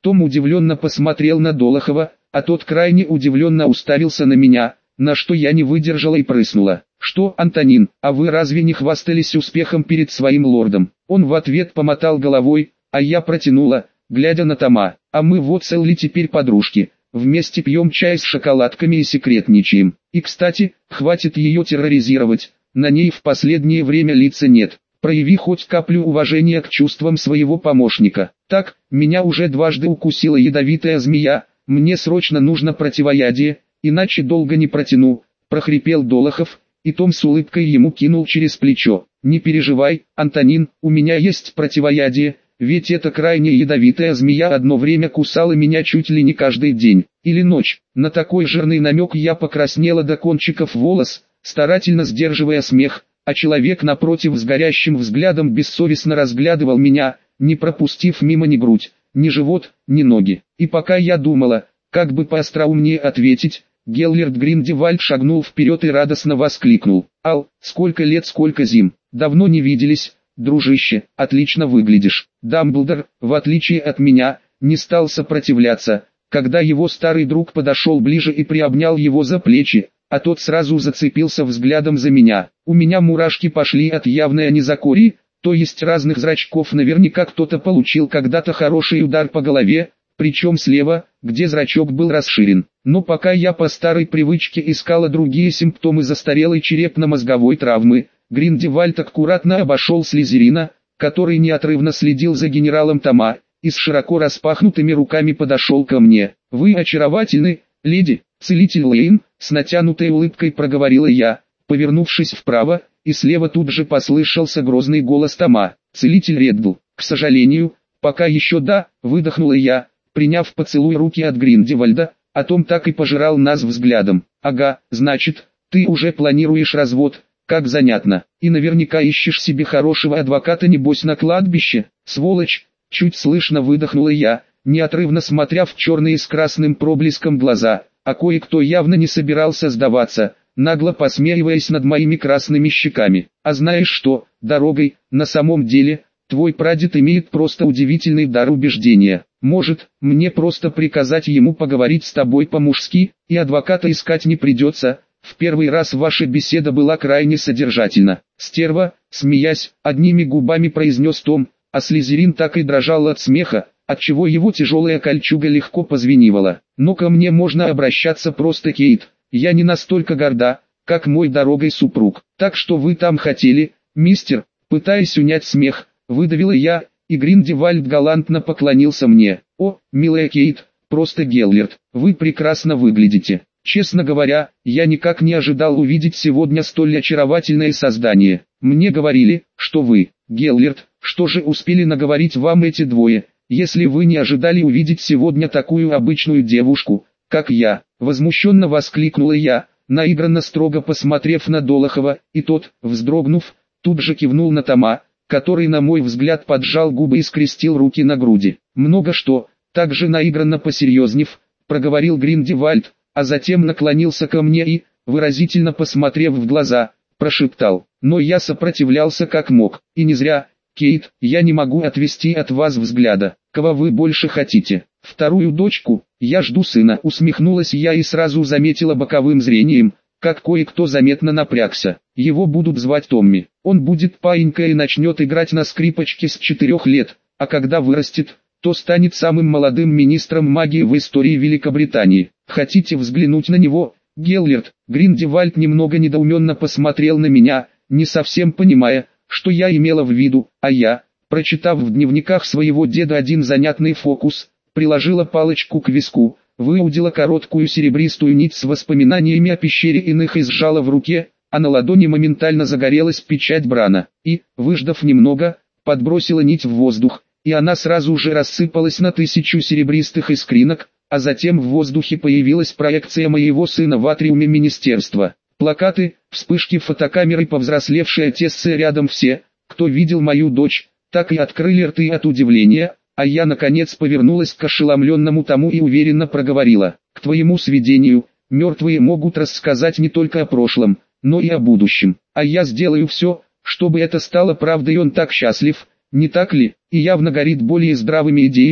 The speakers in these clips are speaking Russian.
Том удивленно посмотрел на Долохова, а тот крайне удивленно уставился на меня, на что я не выдержала и прыснула. «Что, Антонин, а вы разве не хвастались успехом перед своим лордом?» Он в ответ помотал головой, а я протянула, глядя на Тома. «А мы вот целы теперь подружки, вместе пьем чай с шоколадками и секретничаем. И кстати, хватит ее терроризировать, на ней в последнее время лица нет. Прояви хоть каплю уважения к чувствам своего помощника. Так, меня уже дважды укусила ядовитая змея, мне срочно нужно противоядие, иначе долго не протяну», — прохрипел Долохов, и Том с улыбкой ему кинул через плечо. «Не переживай, Антонин, у меня есть противоядие, ведь эта крайне ядовитая змея одно время кусала меня чуть ли не каждый день или ночь». На такой жирный намек я покраснела до кончиков волос, старательно сдерживая смех, а человек напротив с горящим взглядом бессовестно разглядывал меня, не пропустив мимо ни грудь, ни живот, ни ноги. И пока я думала, как бы поостроумнее ответить, Геллерд Гриндевальд шагнул вперед и радостно воскликнул: «Ал, сколько лет, сколько зим, давно не виделись, дружище, отлично выглядишь». Дамблдор, в отличие от меня, не стал сопротивляться, когда его старый друг подошел ближе и приобнял его за плечи, а тот сразу зацепился взглядом за меня. У меня мурашки пошли от явной анизакории, то есть разных зрачков. Наверняка кто-то получил когда-то хороший удар по голове, причем слева, где зрачок был расширен. Но пока я по старой привычке искала другие симптомы застарелой черепно-мозговой травмы, Гриндевальд аккуратно обошел Слизерина, который неотрывно следил за генералом Тома, и с широко распахнутыми руками подошел ко мне. «Вы очаровательны, леди, целитель Лейн», — с натянутой улыбкой проговорила я, повернувшись вправо, и слева тут же послышался грозный голос Тома: «Целитель Реддл, к сожалению, пока еще да», — выдохнула я, приняв поцелуй руки от Гриндевальда, а Том так и пожирал нас взглядом. «Ага, значит, ты уже планируешь развод, как занятно, и наверняка ищешь себе хорошего адвоката небось на кладбище, сволочь», — чуть слышно выдохнула я, неотрывно смотря в черные с красным проблеском глаза, а кое-кто явно не собирался сдаваться, нагло посмеиваясь над моими красными щеками. «А знаешь что, дорогой, на самом деле, твой прадед имеет просто удивительный дар убеждения. Может, мне просто приказать ему поговорить с тобой по-мужски, и адвоката искать не придется. В первый раз ваша беседа была крайне содержательна». «Стерва», смеясь, одними губами произнес Том, а Слизерин так и дрожал от смеха, отчего его тяжелая кольчуга легко позвенивала. «Но ко мне можно обращаться просто Кейт, я не настолько горда, как мой дорогой супруг. Так что вы там хотели, мистер?» Пытаясь унять смех, выдавила я, и Гриндевальд галантно поклонился мне. «О, милая Кейт, просто Геллерд, вы прекрасно выглядите. Честно говоря, я никак не ожидал увидеть сегодня столь очаровательное создание. Мне говорили, что вы, Геллерд, что же успели наговорить вам эти двое, если вы не ожидали увидеть сегодня такую обычную девушку, как я?» Возмущенно воскликнула я, наигранно строго посмотрев на Долохова, и тот, вздрогнув, тут же кивнул на Тома, который на мой взгляд поджал губы и скрестил руки на груди. «Много что», также наигранно посерьезнев, проговорил Гриндевальд, а затем наклонился ко мне и, выразительно посмотрев в глаза, прошептал: «Но я сопротивлялся как мог, и не зря, Кейт, я не могу отвести от вас взгляда. Кого вы больше хотите? Вторую дочку? Я жду сына». Усмехнулась я и сразу заметила боковым зрением, как кое-кто заметно напрягся. «Его будут звать Томми. Он будет паинькой и начнет играть на скрипочке с 4 лет, а когда вырастет, то станет самым молодым министром магии в истории Великобритании. Хотите взглянуть на него, Геллерд?» Гриндевальд немного недоуменно посмотрел на меня, не совсем понимая, что я имела в виду, а я, прочитав в дневниках своего деда один занятный фокус, приложила палочку к виску, выудила короткую серебристую нить с воспоминаниями о пещере иных и сжала в руке, а на ладони моментально загорелась печать Брана, и, выждав немного, подбросила нить в воздух, и она сразу же рассыпалась на 1000 серебристых искринок, а затем в воздухе появилась проекция моего сына в атриуме министерства. Плакаты, вспышки фотокамеры, повзрослевшие Тессы рядом, все, кто видел мою дочь, так и открыли рты от удивления, а я наконец повернулась к ошеломленному Тому и уверенно проговорила: «К твоему сведению, мертвые могут рассказать не только о прошлом, но и о будущем, а я сделаю все, чтобы это стало правдой». Он так счастлив, не так ли, и явно горит более здравыми идеями,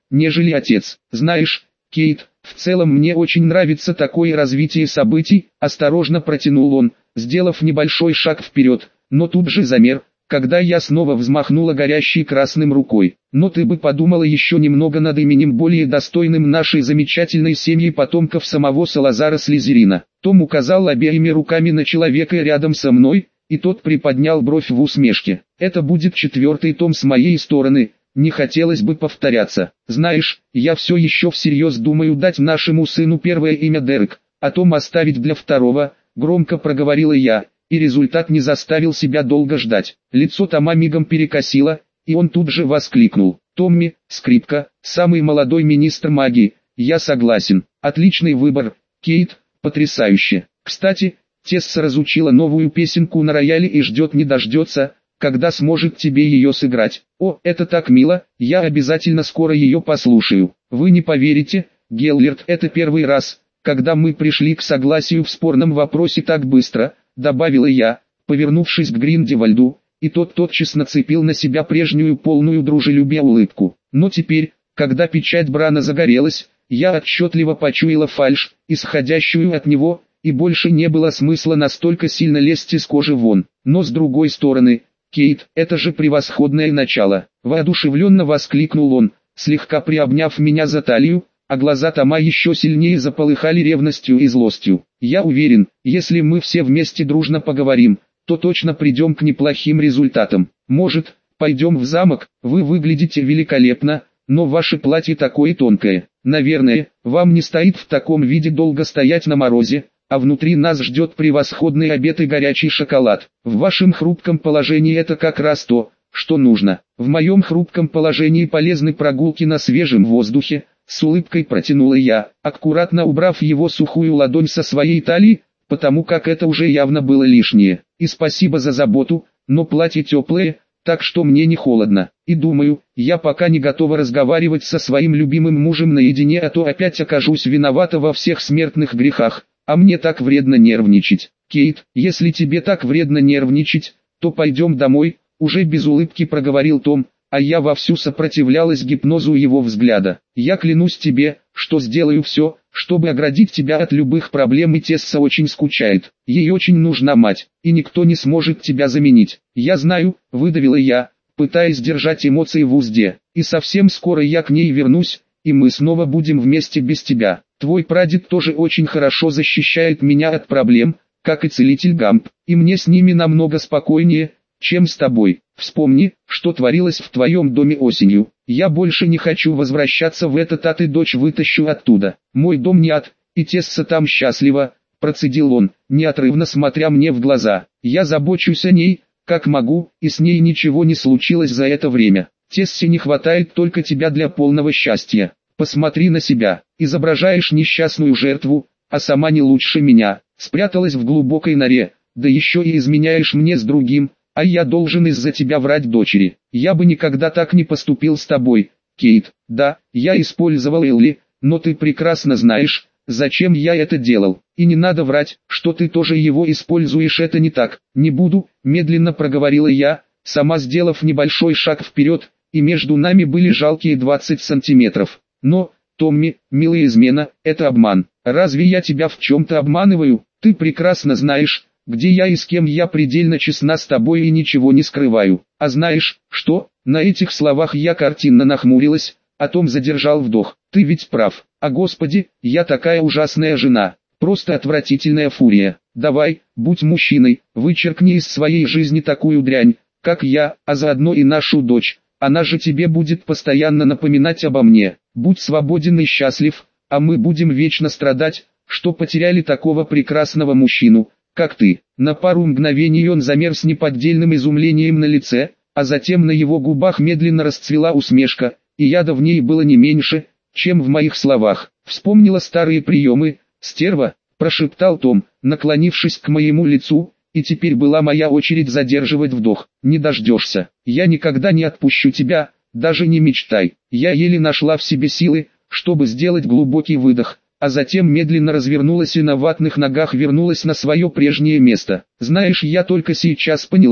нежели отец. Знаешь, Кейт, в целом мне очень нравится такое развитие событий, осторожно протянул он, сделав небольшой шаг вперед, но тут же замер, когда я снова взмахнула горящей красным рукой. Но ты бы подумала еще немного над именем более достойным нашей замечательной семьи потомков самого Салазара Слизерина. Том указал обеими руками на человека рядом со мной, и тот приподнял бровь в усмешке. Это будет 4-й том с моей стороны, не хотелось бы повторяться. Знаешь, я все еще всерьез думаю дать нашему сыну первое имя Дерек, а Том оставить для второго, громко проговорила я. И результат не заставил себя долго ждать. Лицо Тома мигом перекосило, и он тут же воскликнул. «Томми, скрипка, самый молодой министр магии, я согласен. Отличный выбор, Кейт, потрясающе. Кстати, Тесса разучила новую песенку на рояле и ждет не дождется, когда сможет тебе ее сыграть. О, это так мило, я обязательно скоро ее послушаю. Вы не поверите, Геллерт, это первый раз, когда мы пришли к согласию в спорном вопросе так быстро», добавила я, повернувшись к Гриндевальду, и тот тотчас нацепил на себя прежнюю полную дружелюбия улыбку. Но теперь, когда печать Брана загорелась, я отчетливо почуяла фальшь, исходящую от него, и больше не было смысла настолько сильно лезть из кожи вон. Но с другой стороны, Кейт, это же превосходное начало, воодушевленно воскликнул он, слегка приобняв меня за талию, а глаза Тома еще сильнее заполыхали ревностью и злостью. Я уверен, если мы все вместе дружно поговорим, то точно придем к неплохим результатам. Может, пойдем в замок, вы выглядите великолепно, но ваше платье такое тонкое. Наверное, вам не стоит в таком виде долго стоять на морозе, а внутри нас ждет превосходный обед и горячий шоколад. В вашем хрупком положении это как раз то, что нужно. В моем хрупком положении полезны прогулки на свежем воздухе, с улыбкой протянула я, аккуратно убрав его сухую ладонь со своей талии, потому как это уже явно было лишнее. И спасибо за заботу, но платье теплое, так что мне не холодно. И думаю, я пока не готова разговаривать со своим любимым мужем наедине, а то опять окажусь виновата во всех смертных грехах, а мне так вредно нервничать. Кейт, если тебе так вредно нервничать, то пойдем домой, уже без улыбки проговорил Том, а я вовсю сопротивлялась гипнозу его взгляда. Я клянусь тебе, что сделаю все, чтобы оградить тебя от любых проблем, и Тесса очень скучает. Ей очень нужна мать, и никто не сможет тебя заменить. Я знаю, выдавила я, пытаясь держать эмоции в узде. И совсем скоро я к ней вернусь, и мы снова будем вместе без тебя. Твой прадед тоже очень хорошо защищает меня от проблем, как и целитель Гамп, и мне с ними намного спокойнее, чем с тобой. Вспомни, что творилось в твоем доме осенью. Я больше не хочу возвращаться в этот ад, и дочь вытащу оттуда. Мой дом не ад, и Тесса там счастлива, процедил он, неотрывно смотря мне в глаза. Я забочусь о ней, как могу, и с ней ничего не случилось за это время. Тессе не хватает только тебя для полного счастья. Посмотри на себя, изображаешь несчастную жертву, а сама не лучше меня. Спряталась в глубокой норе, да еще и изменяешь мне с другим. А я должен из-за тебя врать дочери. Я бы никогда так не поступил с тобой, Кейт. Да, я использовал Элли, но ты прекрасно знаешь, зачем я это делал. И не надо врать, что ты тоже его используешь, это не так. Не буду, медленно проговорила я, сама сделав небольшой шаг вперед, и между нами были жалкие 20 сантиметров. Но, Томми, милая измена, это обман. Разве я тебя в чем-то обманываю? Ты прекрасно знаешь, где я и с кем я предельно честна с тобой и ничего не скрываю. А знаешь, что? На этих словах я картинно нахмурилась, а Том задержал вдох. Ты ведь прав. А господи, я такая ужасная жена. Просто отвратительная фурия. Давай, будь мужчиной, вычеркни из своей жизни такую дрянь, как я, а заодно и нашу дочь. Она же тебе будет постоянно напоминать обо мне. Будь свободен и счастлив, а мы будем вечно страдать, что потеряли такого прекрасного мужчину, как ты. На пару мгновений он замер с неподдельным изумлением на лице, а затем на его губах медленно расцвела усмешка, и яда в ней было не меньше, чем в моих словах. Вспомнила старые приемы, стерва, прошептал Том, наклонившись к моему лицу, и теперь была моя очередь задерживать вдох. Не дождешься, я никогда не отпущу тебя, даже не мечтай. Я еле нашла в себе силы, чтобы сделать глубокий выдох, а затем медленно развернулась и на ватных ногах вернулась на свое прежнее место. Знаешь, я только сейчас поняла,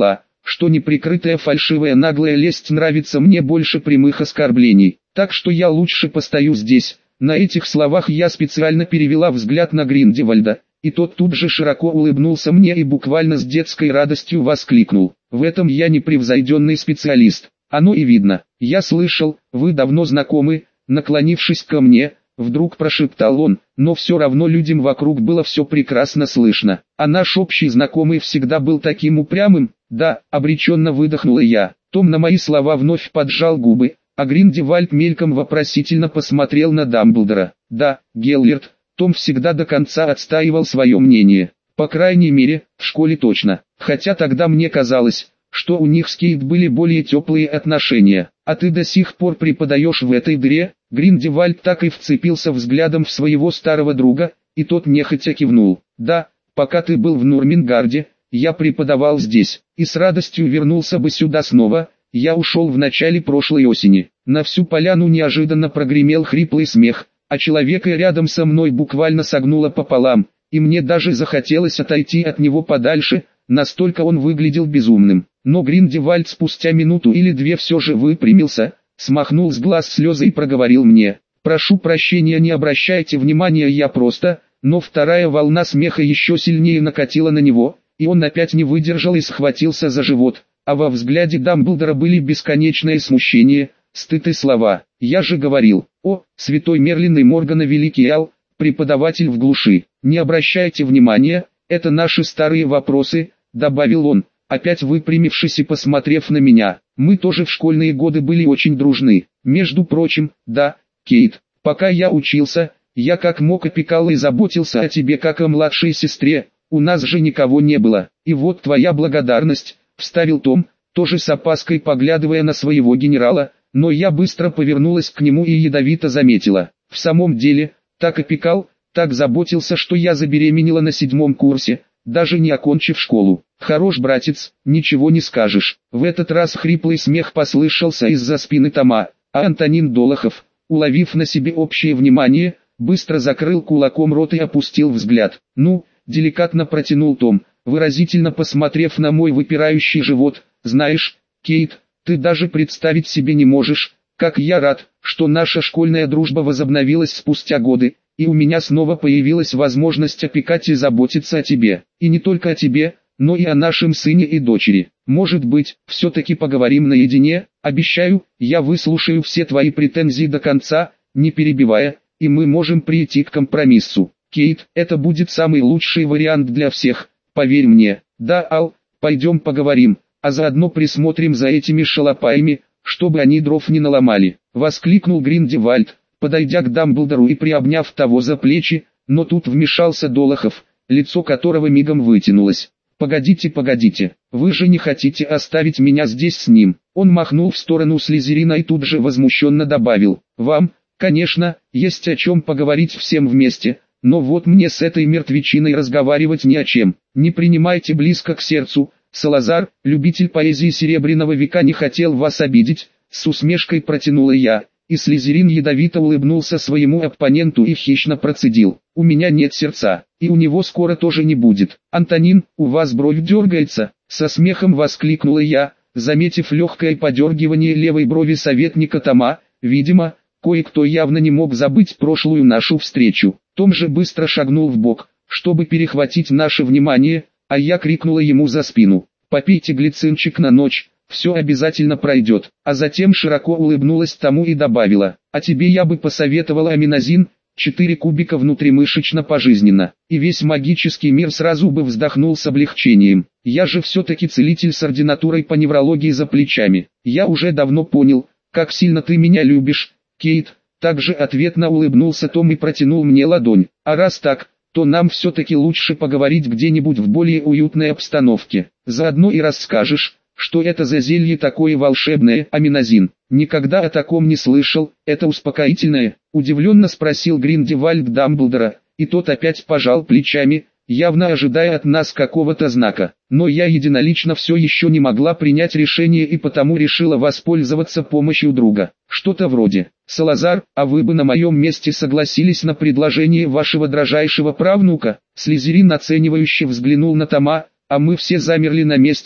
что неприкрытая фальшивая наглая лесть нравится мне больше прямых оскорблений. Так что я лучше постою здесь. На этих словах я специально перевела взгляд на Гриндевальда, и тот тут же широко улыбнулся мне и буквально с детской радостью воскликнул: «В этом я непревзойденный специалист. Оно и видно. Я слышал, вы давно знакомы». Наклонившись ко мне, вдруг прошептал он, но все равно людям вокруг было все прекрасно слышно. А наш общий знакомый всегда был таким упрямым. Да, обреченно выдохнула я. Том на мои слова вновь поджал губы, а Гриндевальд мельком вопросительно посмотрел на Дамблдора. Да, Геллерт, Том всегда до конца отстаивал свое мнение. По крайней мере, в школе точно. Хотя тогда мне казалось, что у них с Кейт были более теплые отношения. А ты до сих пор преподаешь в этой дыре? Гриндевальд так и вцепился взглядом в своего старого друга, и тот нехотя кивнул. Да, пока ты был в Нурмингарде, я преподавал здесь, и с радостью вернулся бы сюда снова. Я ушел в начале прошлой осени. На всю поляну неожиданно прогремел хриплый смех, а человека рядом со мной буквально согнуло пополам, и мне даже захотелось отойти от него подальше, настолько он выглядел безумным. Но Гриндевальд спустя минуту или две все же выпрямился, смахнул с глаз слезы и проговорил мне: «Прошу прощения, не обращайте внимания, я просто...» Но вторая волна смеха еще сильнее накатила на него, и он опять не выдержал и схватился за живот, а во взгляде Дамблдора были бесконечное смущение, стыд и слова: «Я же говорил, о, святой Мерлин и Моргана Великий Ал, преподаватель в глуши, не обращайте внимания, это наши старые вопросы», добавил он, опять выпрямившись и посмотрев на меня. «Мы тоже в школьные годы были очень дружны. Между прочим, да, Кейт, пока я учился, я как мог опекал и заботился о тебе как о младшей сестре, у нас же никого не было, и вот твоя благодарность», вставил Том, тоже с опаской поглядывая на своего генерала, но я быстро повернулась к нему и ядовито заметила: «В самом деле, так опекал, так заботился, что я забеременела на 7-м курсе, даже не окончив школу. Хорош, братец, ничего не скажешь». В этот раз хриплый смех послышался из-за спины Тома, а Антонин Долохов, уловив на себе общее внимание, быстро закрыл кулаком рот и опустил взгляд. «Ну», деликатно протянул Том, выразительно посмотрев на мой выпирающий живот, «знаешь, Кейт, ты даже представить себе не можешь, как я рад, что наша школьная дружба возобновилась спустя годы, и у меня снова появилась возможность опекать и заботиться о тебе. И не только о тебе, но и о нашем сыне и дочери. Может быть, все-таки поговорим наедине? Обещаю, я выслушаю все твои претензии до конца, не перебивая, и мы можем прийти к компромиссу. Кейт, это будет самый лучший вариант для всех, поверь мне. Да, Ал, пойдем поговорим, а заодно присмотрим за этими шалопаями, чтобы они дров не наломали», воскликнул Гриндевальд, подойдя к Дамблдору и приобняв того за плечи, но тут вмешался Долохов, лицо которого мигом вытянулось. «Погодите, погодите, вы же не хотите оставить меня здесь с ним?» Он махнул в сторону Слизерина и тут же возмущенно добавил: «Вам, конечно, есть о чем поговорить всем вместе, но вот мне с этой мертвечиной разговаривать не о чем. Не принимайте близко к сердцу, Салазар, любитель поэзии Серебряного века, не хотел вас обидеть», с усмешкой протянула я, и Слизерин ядовито улыбнулся своему оппоненту и хищно процедил: «У меня нет сердца, и у него скоро тоже не будет». «Антонин, у вас бровь дергается», со смехом воскликнула я, заметив легкое подергивание левой брови советника Тома. Видимо, кое-кто явно не мог забыть прошлую нашу встречу. Том же быстро шагнул вбок, чтобы перехватить наше внимание, а я крикнула ему за спину: «Попейте глицинчик на ночь, все обязательно пройдет», а затем широко улыбнулась тому и добавила: «А тебе я бы посоветовала аминозин, 4 кубика внутримышечно пожизненно». И весь магический мир сразу бы вздохнул с облегчением. Я же все-таки целитель с ординатурой по неврологии за плечами. «Я уже давно понял, как сильно ты меня любишь, Кейт», также ответно улыбнулся Том и протянул мне ладонь. «А раз так, то нам все-таки лучше поговорить где-нибудь в более уютной обстановке. Заодно и расскажешь, что это за зелье такое волшебное, аминозин». «Никогда о таком не слышал, это успокоительное?» удивленно спросил Гриндевальд Дамблдора, и тот опять пожал плечами, явно ожидая от нас какого-то знака. Но я единолично все еще не могла принять решение и потому решила воспользоваться помощью друга. Что-то вроде: «Салазар, а вы бы на моем месте согласились на предложение вашего дрожайшего правнука?» Слизерин оценивающе взглянул на Тома, а мы все замерли на месте,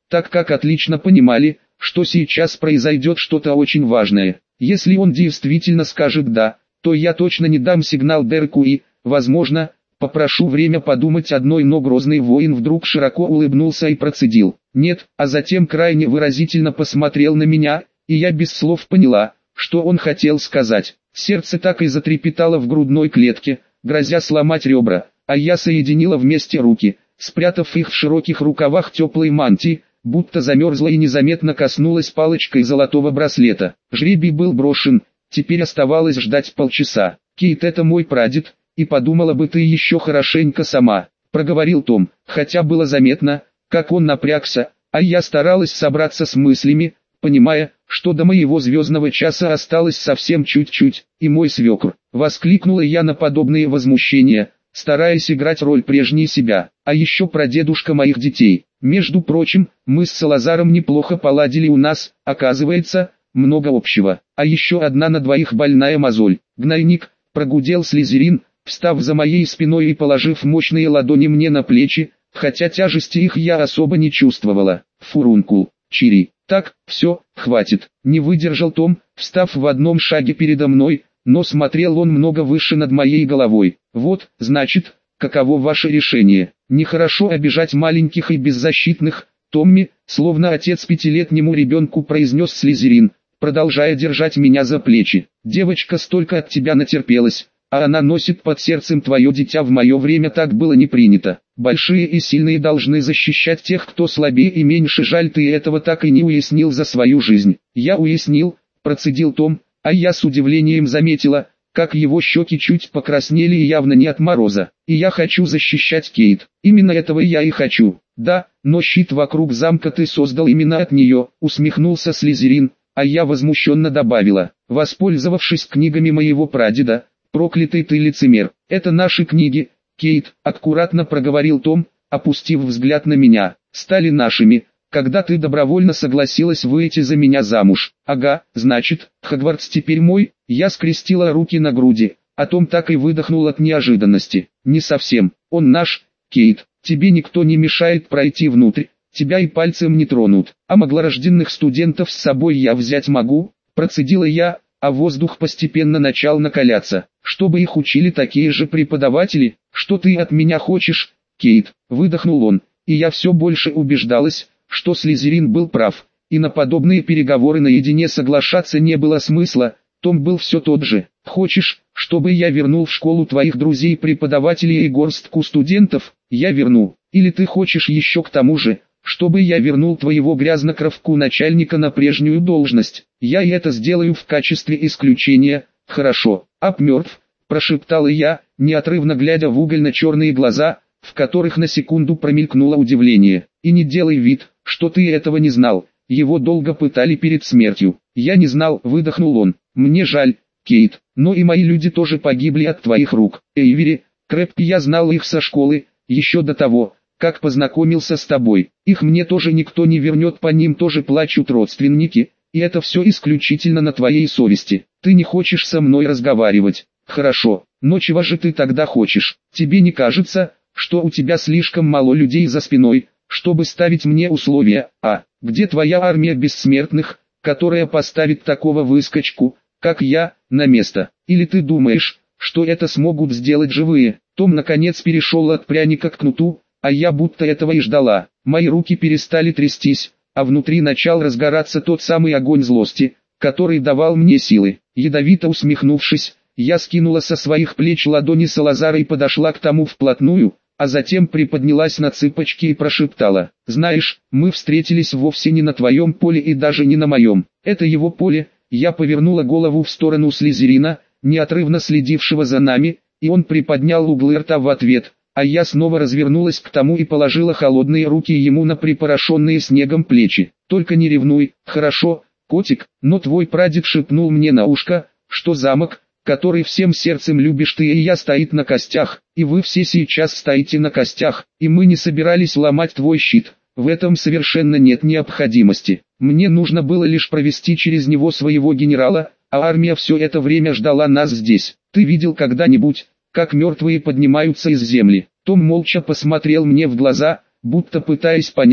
так как отлично понимали, что сейчас произойдет что-то очень важное. Если он действительно скажет «да», то я точно не дам сигнал Дереку и, возможно, попрошу время подумать одной, но грозный воин вдруг широко улыбнулся и процедил «нет», а затем крайне выразительно посмотрел на меня, и я без слов поняла, что он хотел сказать. Сердце так и затрепетало в грудной клетке, грозя сломать ребра, а я соединила вместе руки, спрятав их в широких рукавах теплой мантии, будто замерзла и незаметно коснулась палочкой золотого браслета. Жребий был брошен, теперь оставалось ждать полчаса. «Кейт, это мой прадед, и подумала бы ты еще хорошенько сама», — проговорил Том, хотя было заметно, как он напрягся, а я старалась собраться с мыслями, понимая, что до моего звездного часа осталось совсем чуть-чуть, и мой свекр. Воскликнула я на подобные возмущения, стараясь играть роль прежней себя, а еще прадедушка моих детей. Между прочим, мы с Салазаром неплохо поладили, у нас, оказывается, много общего. А еще одна на двоих больная мозоль. Гнойник, прогудел Слизерин, встав за моей спиной и положив мощные ладони мне на плечи, хотя тяжести их я особо не чувствовала. Фурункул, Чири. Так, все, хватит. Не выдержал Том, встав в одном шаге передо мной, но смотрел он много выше над моей головой. Вот, значит, каково ваше решение? Нехорошо обижать маленьких и беззащитных, Томми, словно отец пятилетнему ребенку, произнес Слизерин, продолжая держать меня за плечи. Девочка столько от тебя натерпелась, а она носит под сердцем твое дитя, в мое время так было не принято. Большие и сильные должны защищать тех, кто слабее и меньше. Жаль, ты этого так и не уяснил за свою жизнь. Я уяснил, процедил Том, а я с удивлением заметила, как его щеки чуть покраснели и явно не от мороза. И я хочу защищать Кейт. Именно этого я и хочу. Да, но щит вокруг замка ты создал именно от нее, усмехнулся Слизерин, а я возмущенно добавила, воспользовавшись книгами моего прадеда. Проклятый ты лицемер, это наши книги, Кейт, аккуратно проговорил Том, опустив взгляд на меня, стали нашими, когда ты добровольно согласилась выйти за меня замуж. Ага, значит, Хогвартс теперь мой. Я скрестила руки на груди, а Том так и выдохнул от неожиданности. Не совсем, он наш, Кейт, тебе никто не мешает пройти внутрь, тебя и пальцем не тронут, а маглорожденных студентов с собой я взять могу, процедила я, а воздух постепенно начал накаляться, чтобы их учили такие же преподаватели. Что ты от меня хочешь, Кейт? Выдохнул он, и я все больше убеждалась, что Слизерин был прав, и на подобные переговоры наедине соглашаться не было смысла. Том был все тот же. Хочешь, чтобы я вернул в школу твоих друзей-преподавателей и горстку студентов? Я верну. Или ты хочешь еще к тому же, чтобы я вернул твоего грязнокровку начальника на прежнюю должность? Я и это сделаю в качестве исключения. Хорошо. Ап мертв, прошептала я, неотрывно глядя в угольно-черные глаза, в которых на секунду промелькнуло удивление. И не делай вид, что ты этого не знал. Его долго пытали перед смертью. Я не знал, выдохнул он. Мне жаль, Кейт, но и мои люди тоже погибли от твоих рук. Эйвери, Крэб, я знал их со школы, еще до того, как познакомился с тобой. Их мне тоже никто не вернет, по ним тоже плачут родственники, и это все исключительно на твоей совести. Ты не хочешь со мной разговаривать. Хорошо, но чего же ты тогда хочешь? Тебе не кажется, что у тебя слишком мало людей за спиной, чтобы ставить мне условия? А где твоя армия бессмертных, которая поставит такого выскочку, как я, на место? Или ты думаешь, что это смогут сделать живые? Том наконец перешел от пряника к кнуту, а я будто этого и ждала. Мои руки перестали трястись, а внутри начал разгораться тот самый огонь злости, который давал мне силы. Ядовито усмехнувшись, я скинула со своих плеч ладони Салазара и подошла к тому вплотную, а затем приподнялась на цыпочки и прошептала: «Знаешь, мы встретились вовсе не на твоем поле и даже не на моем. Это его поле». Я повернула голову в сторону Слизерина, неотрывно следившего за нами, и он приподнял углы рта в ответ, а я снова развернулась к тому и положила холодные руки ему на припорошенные снегом плечи. «Только не ревнуй, хорошо, котик, но твой прадед шепнул мне на ушко, что замок, который всем сердцем любишь ты и я, стоит на костях, и вы все сейчас стоите на костях, и мы не собирались ломать твой щит, в этом совершенно нет необходимости. Мне нужно было лишь провести через него своего генерала, а армия все это время ждала нас здесь. Ты видел когда-нибудь, как мертвые поднимаются из земли?» Том молча посмотрел мне в глаза, будто пытаясь понять,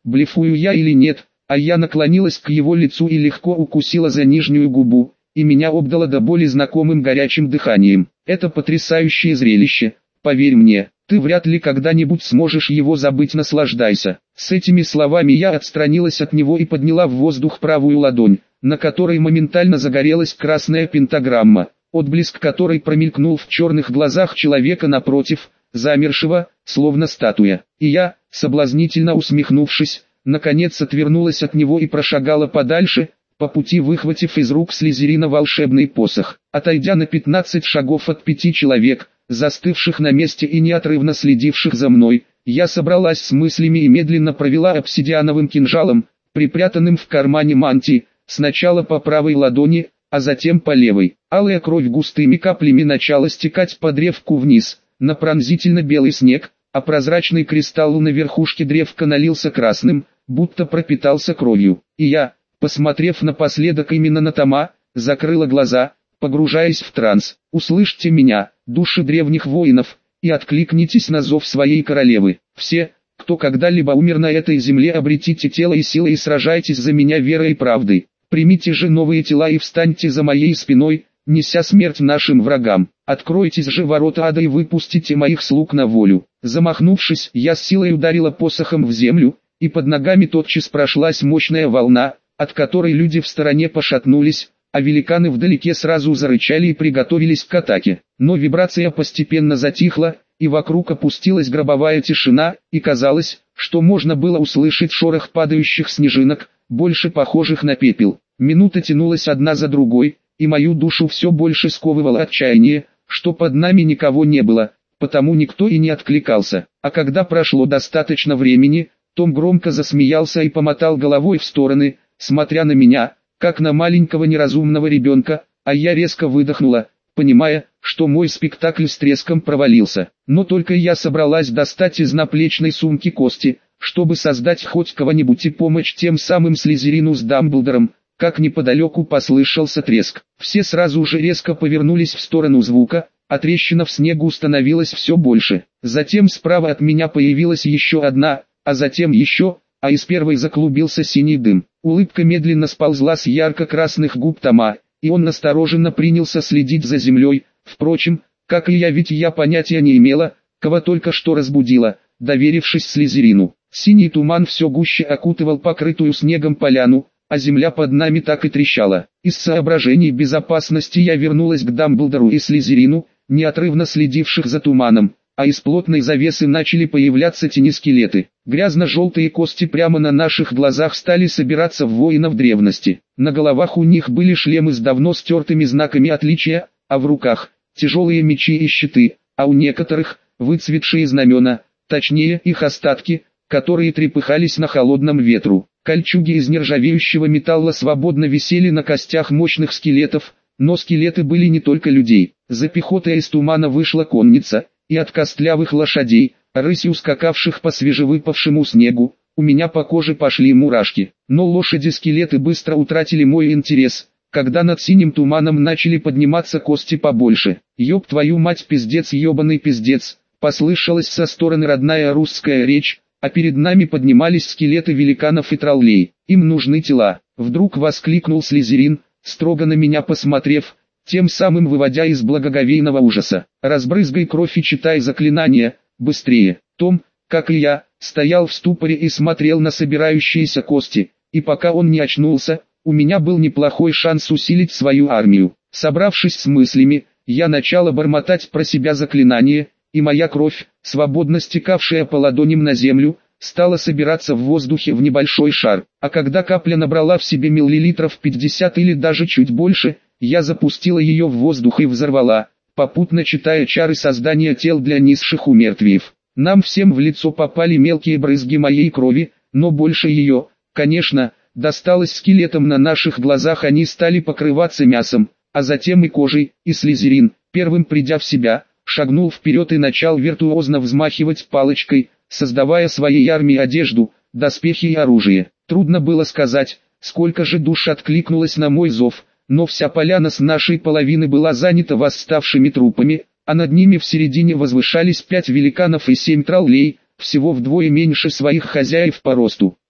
блефую я или нет, а я наклонилась к его лицу и легко укусила за нижнюю губу, и меня обдало до боли знакомым горячим дыханием. Это потрясающее зрелище, поверь мне, ты вряд ли когда-нибудь сможешь его забыть, наслаждайся. С этими словами я отстранилась от него и подняла в воздух правую ладонь, на которой моментально загорелась красная пентаграмма, отблеск которой промелькнул в черных глазах человека напротив, замершего, словно статуя. И я, соблазнительно усмехнувшись, наконец отвернулась от него и прошагала подальше, по пути выхватив из рук Слизерина волшебный посох. Отойдя на 15 шагов от 5 человек, застывших на месте и неотрывно следивших за мной, я собралась с мыслями и медленно провела обсидиановым кинжалом, припрятанным в кармане мантии, сначала по правой ладони, а затем по левой. Алая кровь густыми каплями начала стекать по древку вниз, на пронзительно белый снег, а прозрачный кристалл на верхушке древка налился красным, будто пропитался кровью. И я, посмотрев напоследок именно на Тома, закрыла глаза, погружаясь в транс. Услышьте меня, души древних воинов, и откликнитесь на зов своей королевы. Все, кто когда-либо умер на этой земле, обретите тело и силы и сражайтесь за меня верой и правдой. Примите же новые тела и встаньте за моей спиной, неся смерть нашим врагам. Откройтесь же ворота ада и выпустите моих слуг на волю. Замахнувшись, я с силой ударила посохом в землю, и под ногами тотчас прошлась мощная волна, от которой люди в стороне пошатнулись, а великаны вдалеке сразу зарычали и приготовились к атаке. Но вибрация постепенно затихла, и вокруг опустилась гробовая тишина, и казалось, что можно было услышать шорох падающих снежинок, больше похожих на пепел. Минута тянулась одна за другой, и мою душу все больше сковывало отчаяние, что под нами никого не было, потому никто и не откликался. А когда прошло достаточно времени, Том громко засмеялся и помотал головой в стороны, смотря на меня, как на маленького неразумного ребенка, а я резко выдохнула, понимая, что мой спектакль с треском провалился. Но только я собралась достать из наплечной сумки кости, чтобы создать хоть кого-нибудь и помочь тем самым Слизерину с Дамблдором, как неподалеку послышался треск. Все сразу же резко повернулись в сторону звука, а трещина в снегу становилась все больше. Затем справа от меня появилась еще одна, а затем еще, а из первой заклубился синий дым. Улыбка медленно сползла с ярко-красных губ Тома, и он настороженно принялся следить за землей. Впрочем, как и я, ведь я понятия не имела, кого только что разбудила, доверившись Слизерину. Синий туман все гуще окутывал покрытую снегом поляну, а земля под нами так и трещала. Из соображений безопасности я вернулась к Дамблдору и Слизерину, неотрывно следивших за туманом, а из плотной завесы начали появляться тени-скелеты. Грязно-желтые кости прямо на наших глазах стали собираться в воинов древности. На головах у них были шлемы с давно стертыми знаками отличия, а в руках – тяжелые мечи и щиты, а у некоторых – выцветшие знамена, точнее их остатки, которые трепыхались на холодном ветру. Кольчуги из нержавеющего металла свободно висели на костях мощных скелетов, но скелеты были не только людей. За пехотой из тумана вышла конница, и от костлявых лошадей, рысью скакавших по свежевыпавшему снегу, у меня по коже пошли мурашки. Но лошади-скелеты быстро утратили мой интерес, когда над синим туманом начали подниматься кости побольше. «Ёб твою мать, пиздец, ёбаный пиздец!» послышалась со стороны родная русская речь, а перед нами поднимались скелеты великанов и троллей. «Им нужны тела!» Вдруг воскликнул Слизерин, строго на меня посмотрев, тем самым выводя из благоговейного ужаса. «Разбрызгай кровь и читай заклинания, быстрее!» Том, как и я, стоял в ступоре и смотрел на собирающиеся кости, и пока он не очнулся, у меня был неплохой шанс усилить свою армию. Собравшись с мыслями, я начала бормотать про себя заклинание, и моя кровь, свободно стекавшая по ладоням на землю, стала собираться в воздухе в небольшой шар. А когда капля набрала в себе миллилитров 50 или даже чуть больше, я запустила ее в воздух и взорвала, попутно читая чары создания тел для низших умертвиев. Нам всем в лицо попали мелкие брызги моей крови, но больше ее, конечно, досталось скелетам. На наших глазах они стали покрываться мясом, а затем и кожей, и Слизерин, первым придя в себя, шагнул вперед и начал виртуозно взмахивать палочкой, создавая своей армии одежду, доспехи и оружие. Трудно было сказать, сколько же душ откликнулось на мой зов, но вся поляна с нашей половины была занята восставшими трупами, а над ними в середине возвышались 5 великанов и 7 троллей, всего вдвое меньше своих хозяев по росту.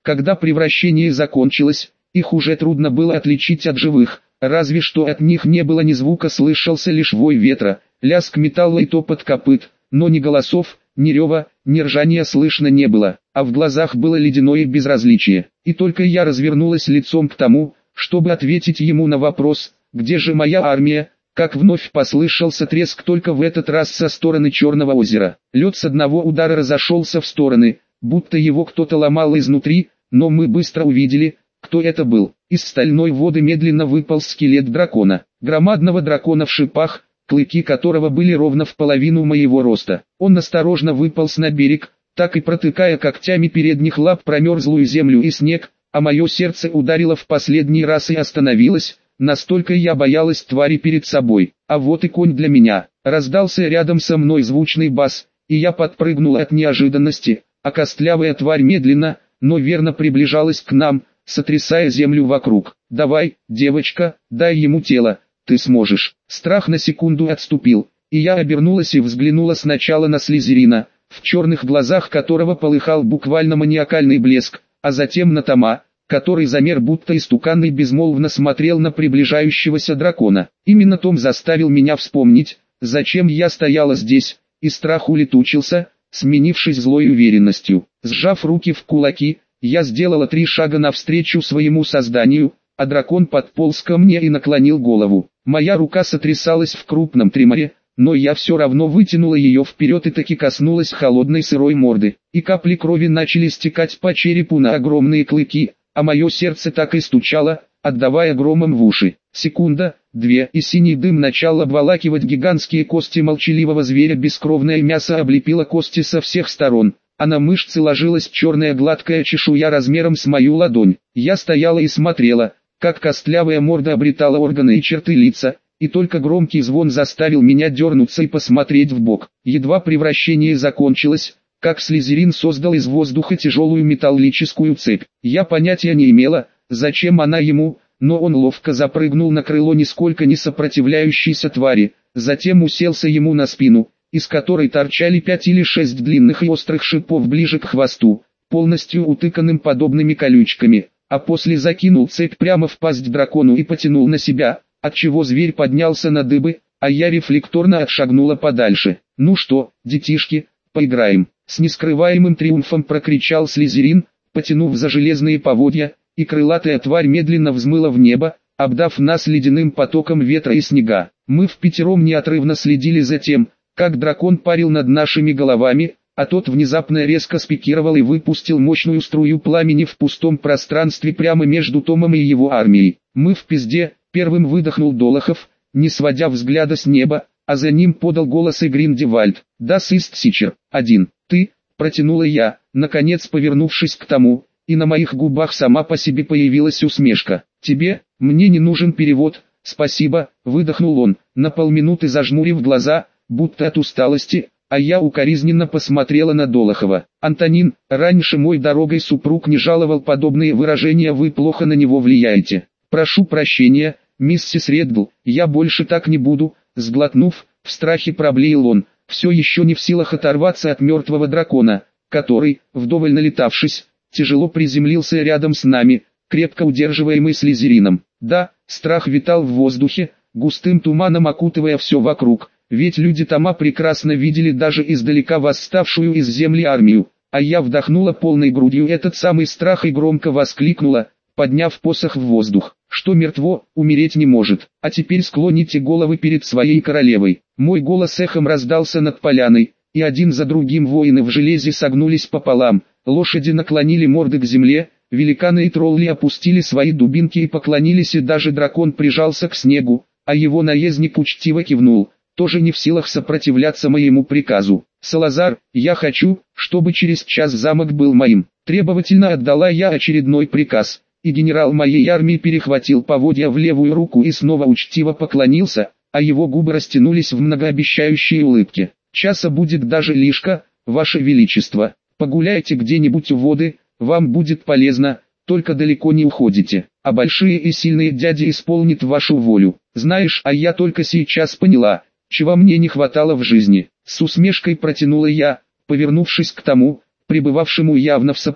Когда превращение закончилось, их уже трудно было отличить от живых, разве что от них не было ни звука, слышался лишь вой ветра, лязг металла и топот копыт, но ни голосов, ни рева, ни ржания слышно не было, а в глазах было ледяное безразличие. И только я развернулась лицом к тому, чтобы ответить ему на вопрос, где же моя армия, как вновь послышался треск, только в этот раз со стороны Черного озера. Лед с одного удара разошелся в стороны, будто его кто-то ломал изнутри, но мы быстро увидели, кто это был. Из стальной воды медленно выполз скелет дракона, громадного дракона в шипах, клыки которого были ровно в половину моего роста. Он осторожно выполз на берег, так и протыкая когтями передних лап промерзлую землю и снег, а мое сердце ударило в последний раз и остановилось, настолько я боялась твари перед собой. А вот и конь для меня. Раздался рядом со мной звучный бас, и я подпрыгнул от неожиданности, а костлявая тварь медленно, но верно приближалась к нам, сотрясая землю вокруг. «Давай, девочка, дай ему тело, ты сможешь». Страх на секунду отступил, и я обернулась и взглянула сначала на Слизерина, в черных глазах которого полыхал буквально маниакальный блеск, а затем на Тома, который замер будто истукан и безмолвно смотрел на приближающегося дракона. Именно Том заставил меня вспомнить, зачем я стояла здесь, и страх улетучился, сменившись злой уверенностью. Сжав руки в кулаки, я сделала 3 шага навстречу своему созданию, а дракон подполз ко мне и наклонил голову. Моя рука сотрясалась в крупном треморе, но я все равно вытянула ее вперед и таки коснулась холодной сырой морды, и капли крови начали стекать по черепу на огромные клыки, а мое сердце так и стучало, отдавая громом в уши. Секунда, 2, и синий дым начал обволакивать гигантские кости молчаливого зверя. Бескровное мясо облепило кости со всех сторон, а на мышцы ложилась черная гладкая чешуя размером с мою ладонь. Я стояла и смотрела, как костлявая морда обретала органы и черты лица, и только громкий звон заставил меня дернуться и посмотреть в бок. Едва превращение закончилось, как Слизерин создал из воздуха тяжелую металлическую цепь. Я понятия не имела, зачем она ему, но он ловко запрыгнул на крыло нисколько не сопротивляющейся твари, затем уселся ему на спину, из которой торчали 5 или 6 длинных и острых шипов ближе к хвосту, полностью утыканным подобными колючками, а после закинул цепь прямо в пасть дракону и потянул на себя, отчего зверь поднялся на дыбы, а я рефлекторно отшагнула подальше. «Ну что, детишки, поиграем?» С нескрываемым триумфом прокричал Слизерин, потянув за железные поводья, и крылатая тварь медленно взмыла в небо, обдав нас ледяным потоком ветра и снега. Мы впятером неотрывно следили за тем, как дракон парил над нашими головами, а тот внезапно резко спикировал и выпустил мощную струю пламени в пустом пространстве прямо между Томом и его армией. «Мы в пизде», — первым выдохнул Долохов, не сводя взгляда с неба, а за ним подал голос и Гриндевальд. «Das ist sicher. 1. Ты», — протянула я, наконец повернувшись к тому, и на моих губах сама по себе появилась усмешка. «Тебе, мне не нужен перевод, спасибо», — выдохнул он, на полминуты зажмурив глаза, будто от усталости, а я укоризненно посмотрела на Долохова. «Антонин, раньше мой дорогой супруг не жаловал подобные выражения, вы плохо на него влияете. Прошу прощения, миссис Реддл, я больше так не буду», — сглотнув, в страхе проблеял он, все еще не в силах оторваться от мертвого дракона, который, вдоволь налетавшись, тяжело приземлился рядом с нами, крепко удерживаемый Слизерином. Да, страх витал в воздухе, густым туманом окутывая все вокруг, ведь люди Тома прекрасно видели даже издалека восставшую из земли армию, а я вдохнула полной грудью этот самый страх и громко воскликнула, подняв посох в воздух, что мертво, умереть не может. А теперь склоните головы перед своей королевой. Мой голос эхом раздался над поляной, и один за другим воины в железе согнулись пополам, лошади наклонили морды к земле, великаны и тролли опустили свои дубинки и поклонились, и даже дракон прижался к снегу, а его наездник учтиво кивнул, тоже не в силах сопротивляться моему приказу. «Салазар, я хочу, чтобы через час замок был моим». Требовательно отдала я очередной приказ, и генерал моей армии перехватил поводья в левую руку и снова учтиво поклонился, а его губы растянулись в многообещающей улыбке. «Часа будет даже лишка, ваше величество. Погуляйте где-нибудь у воды, вам будет полезно, только далеко не уходите, а большие и сильные дяди исполнят вашу волю. Знаешь, а я только сейчас поняла, чего мне не хватало в жизни». С усмешкой протянула я, повернувшись к тому, пребывавшему явно в сапоре,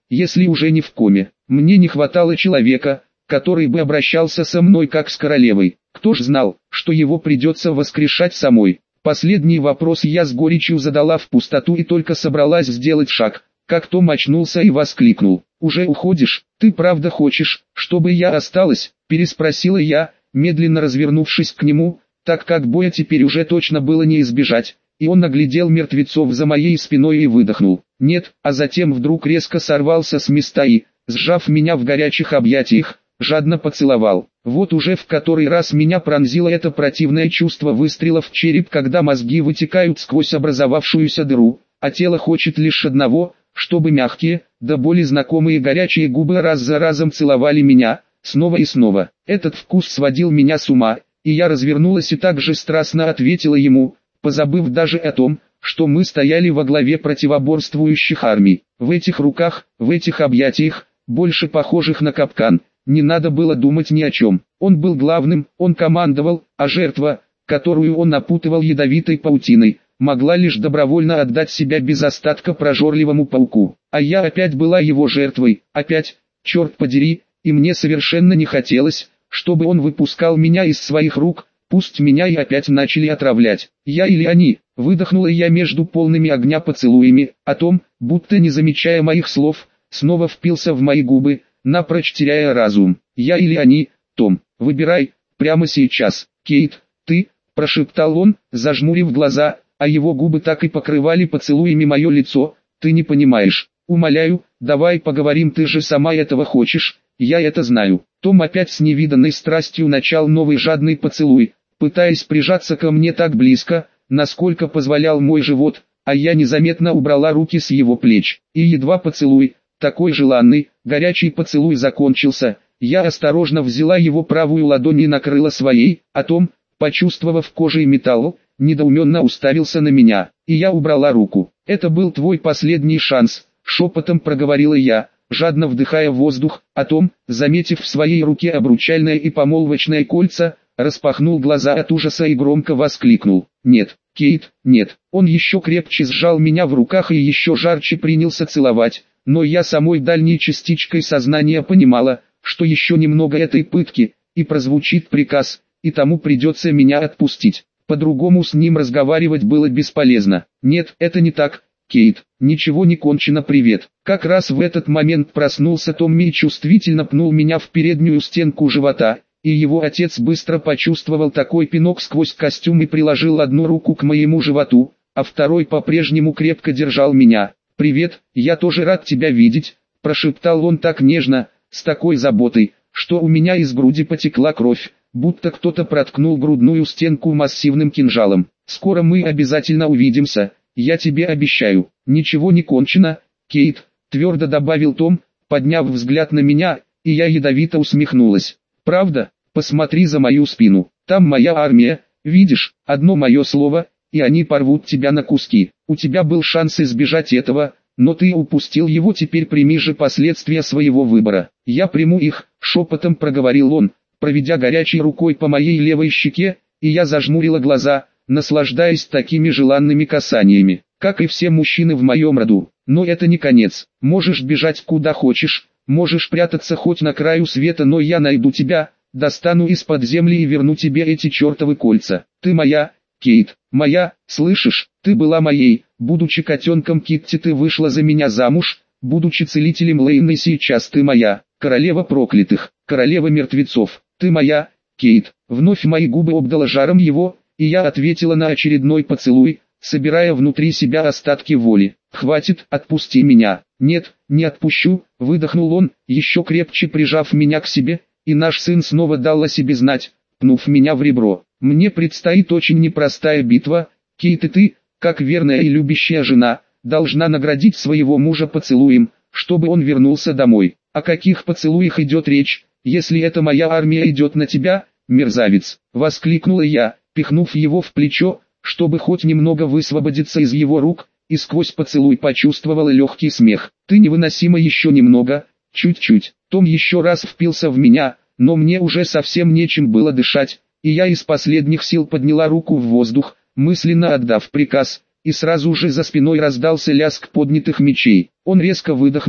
если уже не в коме. Мне не хватало человека, который бы обращался со мной как с королевой. Кто ж знал, что его придется воскрешать самой? Последний вопрос я с горечью задала в пустоту и только собралась сделать шаг, как Том очнулся и воскликнул. «Уже уходишь? Ты правда хочешь, чтобы я осталась?» – переспросила я, медленно развернувшись к нему, так как боя теперь уже точно было не избежать, и он оглядел мертвецов за моей спиной и выдохнул. «Нет», а затем вдруг резко сорвался с места и, сжав меня в горячих объятиях, жадно поцеловал. Вот уже в который раз меня пронзило это противное чувство выстрела в череп, когда мозги вытекают сквозь образовавшуюся дыру, а тело хочет лишь одного, чтобы мягкие, до боли знакомые горячие губы раз за разом целовали меня, снова и снова. Этот вкус сводил меня с ума, и я развернулась и так же страстно ответила ему, позабыв даже о том, что мы стояли во главе противоборствующих армий. В этих руках, в этих объятиях, больше похожих на капкан, не надо было думать ни о чем. Он был главным, он командовал, а жертва, которую он опутывал ядовитой паутиной, могла лишь добровольно отдать себя без остатка прожорливому пауку. А я опять была его жертвой, опять, черт подери, и мне совершенно не хотелось, чтобы он выпускал меня из своих рук, пусть меня и опять начали отравлять. Я или они, выдохнула я между полными огня поцелуями, а Том, будто не замечая моих слов, снова впился в мои губы, напрочь теряя разум. Я или они, Том, выбирай, прямо сейчас. Кейт, ты, прошептал он, зажмурив глаза, а его губы так и покрывали поцелуями мое лицо. Ты не понимаешь. Умоляю, давай поговорим, ты же сама этого хочешь, я это знаю. Том опять с невиданной страстью начал новый жадный поцелуй, пытаясь прижаться ко мне так близко, насколько позволял мой живот, а я незаметно убрала руки с его плеч. И едва поцелуй, такой желанный, горячий поцелуй закончился, я осторожно взяла его правую ладонь и накрыла своей, а Том, почувствовав кожей металл, недоуменно уставился на меня, и я убрала руку. «Это был твой последний шанс», — шепотом проговорила я, жадно вдыхая воздух, а Том, заметив в своей руке обручальное и помолвочное кольца, распахнул глаза от ужаса и громко воскликнул. «Нет, Кейт, нет». Он еще крепче сжал меня в руках и еще жарче принялся целовать, но я самой дальней частичкой сознания понимала, что еще немного этой пытки, и прозвучит приказ, и тому придется меня отпустить. По-другому с ним разговаривать было бесполезно. «Нет, это не так, Кейт, ничего не кончено, привет». Как раз в этот момент проснулся Томми и чувствительно пнул меня в переднюю стенку живота, и его отец быстро почувствовал такой пинок сквозь костюм и приложил одну руку к моему животу, а второй по-прежнему крепко держал меня. «Привет, я тоже рад тебя видеть», – прошептал он так нежно, с такой заботой, что у меня из груди потекла кровь, будто кто-то проткнул грудную стенку массивным кинжалом. «Скоро мы обязательно увидимся, я тебе обещаю». «Ничего не кончено, Кейт», – твердо добавил Том, подняв взгляд на меня, и я ядовито усмехнулась. «Правда? Посмотри за мою спину, там моя армия, видишь, одно мое слово, и они порвут тебя на куски. У тебя был шанс избежать этого, но ты упустил его, теперь прими же последствия своего выбора». «Я приму их», – шепотом проговорил он, проведя горячей рукой по моей левой щеке, и я зажмурила глаза, наслаждаясь такими желанными касаниями, как и все мужчины в моем роду. Но это не конец. Можешь бежать куда хочешь, можешь прятаться хоть на краю света, но я найду тебя, достану из-под земли и верну тебе эти чертовы кольца. Ты моя, Кейт, моя, слышишь? Ты была моей, будучи котенком Китти ты вышла за меня замуж, будучи целителем Лейны сейчас ты моя, королева проклятых, королева мертвецов. Ты моя, Кейт». Вновь мои губы обдало жаром его, и я ответила на очередной поцелуй, собирая внутри себя остатки воли. «Хватит, отпусти меня». «Нет, не отпущу», — выдохнул он, еще крепче прижав меня к себе, и наш сын снова дал о себе знать, пнув меня в ребро. «Мне предстоит очень непростая битва, Кейт, и ты, как верная и любящая жена, должна наградить своего мужа поцелуем, чтобы он вернулся домой». «О каких поцелуях идет речь, если эта моя армия идет на тебя, мерзавец?» — воскликнула я, пихнув его в плечо, чтобы хоть немного высвободиться из его рук, и сквозь поцелуй почувствовала легкий смех. «Ты невыносима, еще немного, чуть-чуть». Том еще раз впился в меня, но мне уже совсем нечем было дышать, и я из последних сил подняла руку в воздух, мысленно отдав приказ, и сразу же за спиной раздался лязг поднятых мечей. Он резко выдохнул,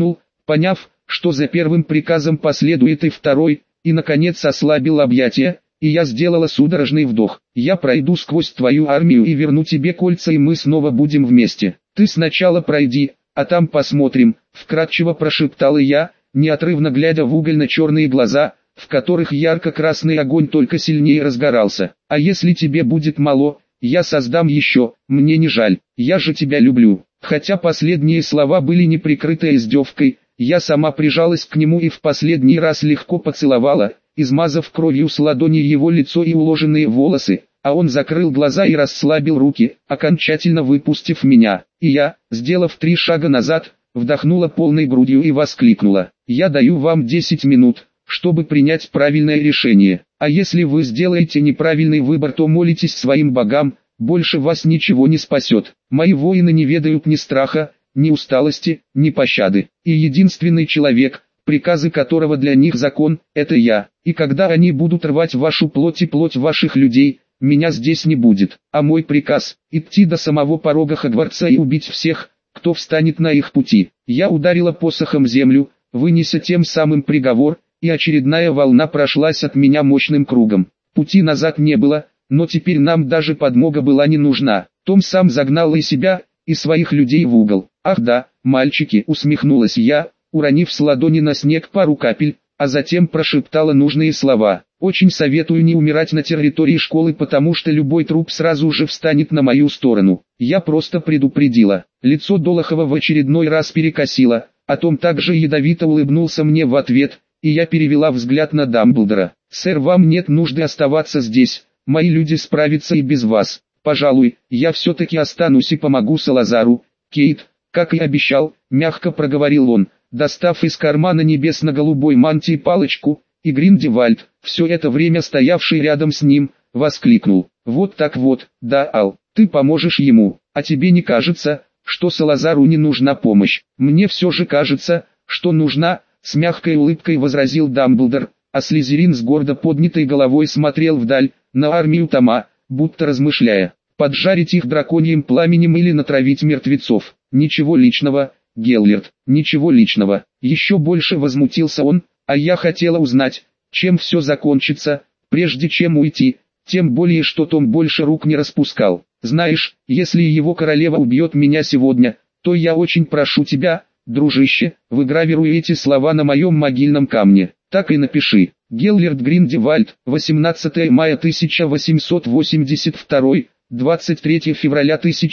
Поняв, что за первым приказом последует и второй, и наконец ослабил объятия, и я сделала судорожный вдох. Я пройду сквозь твою армию и верну тебе кольца, и мы снова будем вместе. Ты сначала пройди, а там посмотрим, вкратчиво прошептала я, неотрывно глядя в угольно-черные глаза, в которых ярко-красный огонь только сильнее разгорался. А если тебе будет мало, я создам еще, мне не жаль, я же тебя люблю. Хотя последние слова были неприкрытой издевкой, я сама прижалась к нему и в последний раз легко поцеловала, измазав кровью с ладони его лицо и уложенные волосы, а он закрыл глаза и расслабил руки, окончательно выпустив меня. И я, сделав 3 шага назад, вдохнула полной грудью и воскликнула: «Я даю вам 10 минут, чтобы принять правильное решение, а если вы сделаете неправильный выбор, то молитесь своим богам, больше вас ничего не спасет. Мои воины не ведают ни страха, ни усталости, ни пощады, и единственный человек, приказы которого для них закон, это я, и когда они будут рвать вашу плоть и плоть ваших людей, меня здесь не будет, а мой приказ – идти до самого порога Хогвартса и убить всех, кто встанет на их пути». Я ударила посохом землю, вынеся тем самым приговор, и очередная волна прошлась от меня мощным кругом. Пути назад не было, но теперь нам даже подмога была не нужна. Том сам загнал и себя, и своих людей в угол. «Ах да, мальчики», усмехнулась я, уронив с ладони на снег пару капель, а затем прошептала нужные слова. «Очень советую не умирать на территории школы, потому что любой труп сразу же встанет на мою сторону. Я просто предупредила». Лицо Долохова в очередной раз перекосило, а Том также ядовито улыбнулся мне в ответ, и я перевела взгляд на Дамблдора. «Сэр, вам нет нужды оставаться здесь, мои люди справятся и без вас. Пожалуй, я все-таки останусь и помогу Салазару, Кейт, как и обещал», мягко проговорил он, достав из кармана небесно-голубой мантии палочку, и Гриндевальд, все это время стоявший рядом с ним, воскликнул: «Вот так вот, да, Ал, ты поможешь ему, а тебе не кажется, что Салазару не нужна помощь?» «Мне все же кажется, что нужна», с мягкой улыбкой возразил Дамблдор, а Слизерин с гордо поднятой головой смотрел вдаль, на армию Тома, будто размышляя: поджарить их драконьим пламенем или натравить мертвецов. «Ничего личного, Геллерт, ничего личного», еще больше возмутился он, «а я хотела узнать, чем все закончится, прежде чем уйти, тем более что Том больше рук не распускал. Знаешь, если его королева убьет меня сегодня, то я очень прошу тебя, дружище, выгравируй эти слова на моем могильном камне, так и напиши: Геллерт Гриндевальд, 18 мая 1882, 23 февраля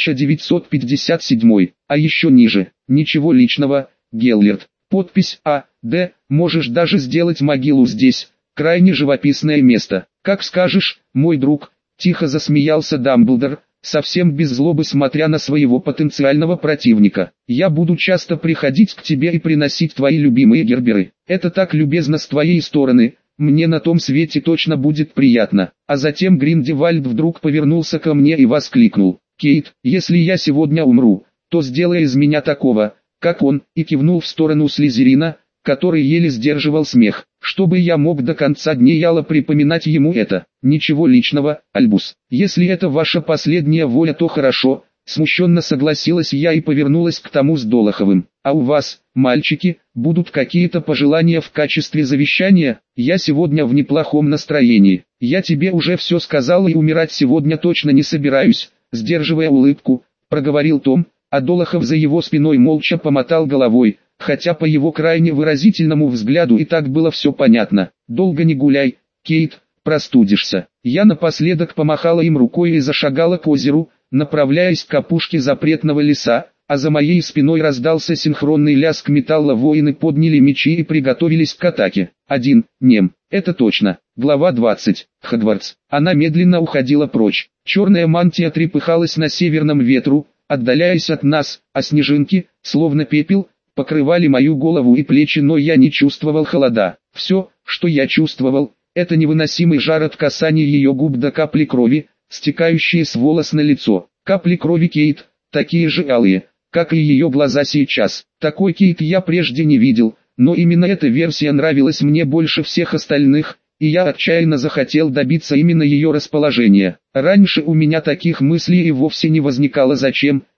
1957, а еще ниже, ничего личного, Геллерт». Подпись А. Д. Можешь даже сделать могилу здесь, крайне живописное место. «Как скажешь, мой друг», тихо засмеялся Дамблдор, совсем без злобы смотря на своего потенциального противника. «Я буду часто приходить к тебе и приносить твои любимые герберы. Это так любезно с твоей стороны, мне на том свете точно будет приятно». А затем Гриндевальд вдруг повернулся ко мне и воскликнул: «Кейт, если я сегодня умру, то сделай из меня такого, как он», и кивнул в сторону Слизерина, который еле сдерживал смех, «чтобы я мог до конца дней Яла припоминать ему это». «Ничего личного, Альбус. Если это ваша последняя воля, то хорошо», смущенно согласилась я и повернулась к Тому с Долоховым. «А у вас, мальчики, будут какие-то пожелания в качестве завещания? Я сегодня в неплохом настроении. Я тебе уже все сказал и умирать сегодня точно не собираюсь», сдерживая улыбку, проговорил Том, а Долохов за его спиной молча помотал головой, хотя по его крайне выразительному взгляду и так было все понятно. «Долго не гуляй, Кейт, простудишься». Я напоследок помахала им рукой и зашагала к озеру, направляясь к опушке запретного леса, а за моей спиной раздался синхронный лязг металла. Воины подняли мечи и приготовились к атаке. «Один, нем, это точно». Глава 20. Хогвартс. Она медленно уходила прочь. Черная мантия трепыхалась на северном ветру, отдаляясь от нас, а снежинки, словно пепел, покрывали мою голову и плечи, но я не чувствовал холода. Все, что я чувствовал, это невыносимый жар от касания ее губ до капли крови, стекающие с волос на лицо. Капли крови Кейт, такие же алые, как и ее глаза сейчас. Такой Кейт я прежде не видел, но именно эта версия нравилась мне больше всех остальных, и я отчаянно захотел добиться именно ее расположения. Раньше у меня таких мыслей и вовсе не возникало. Зачем,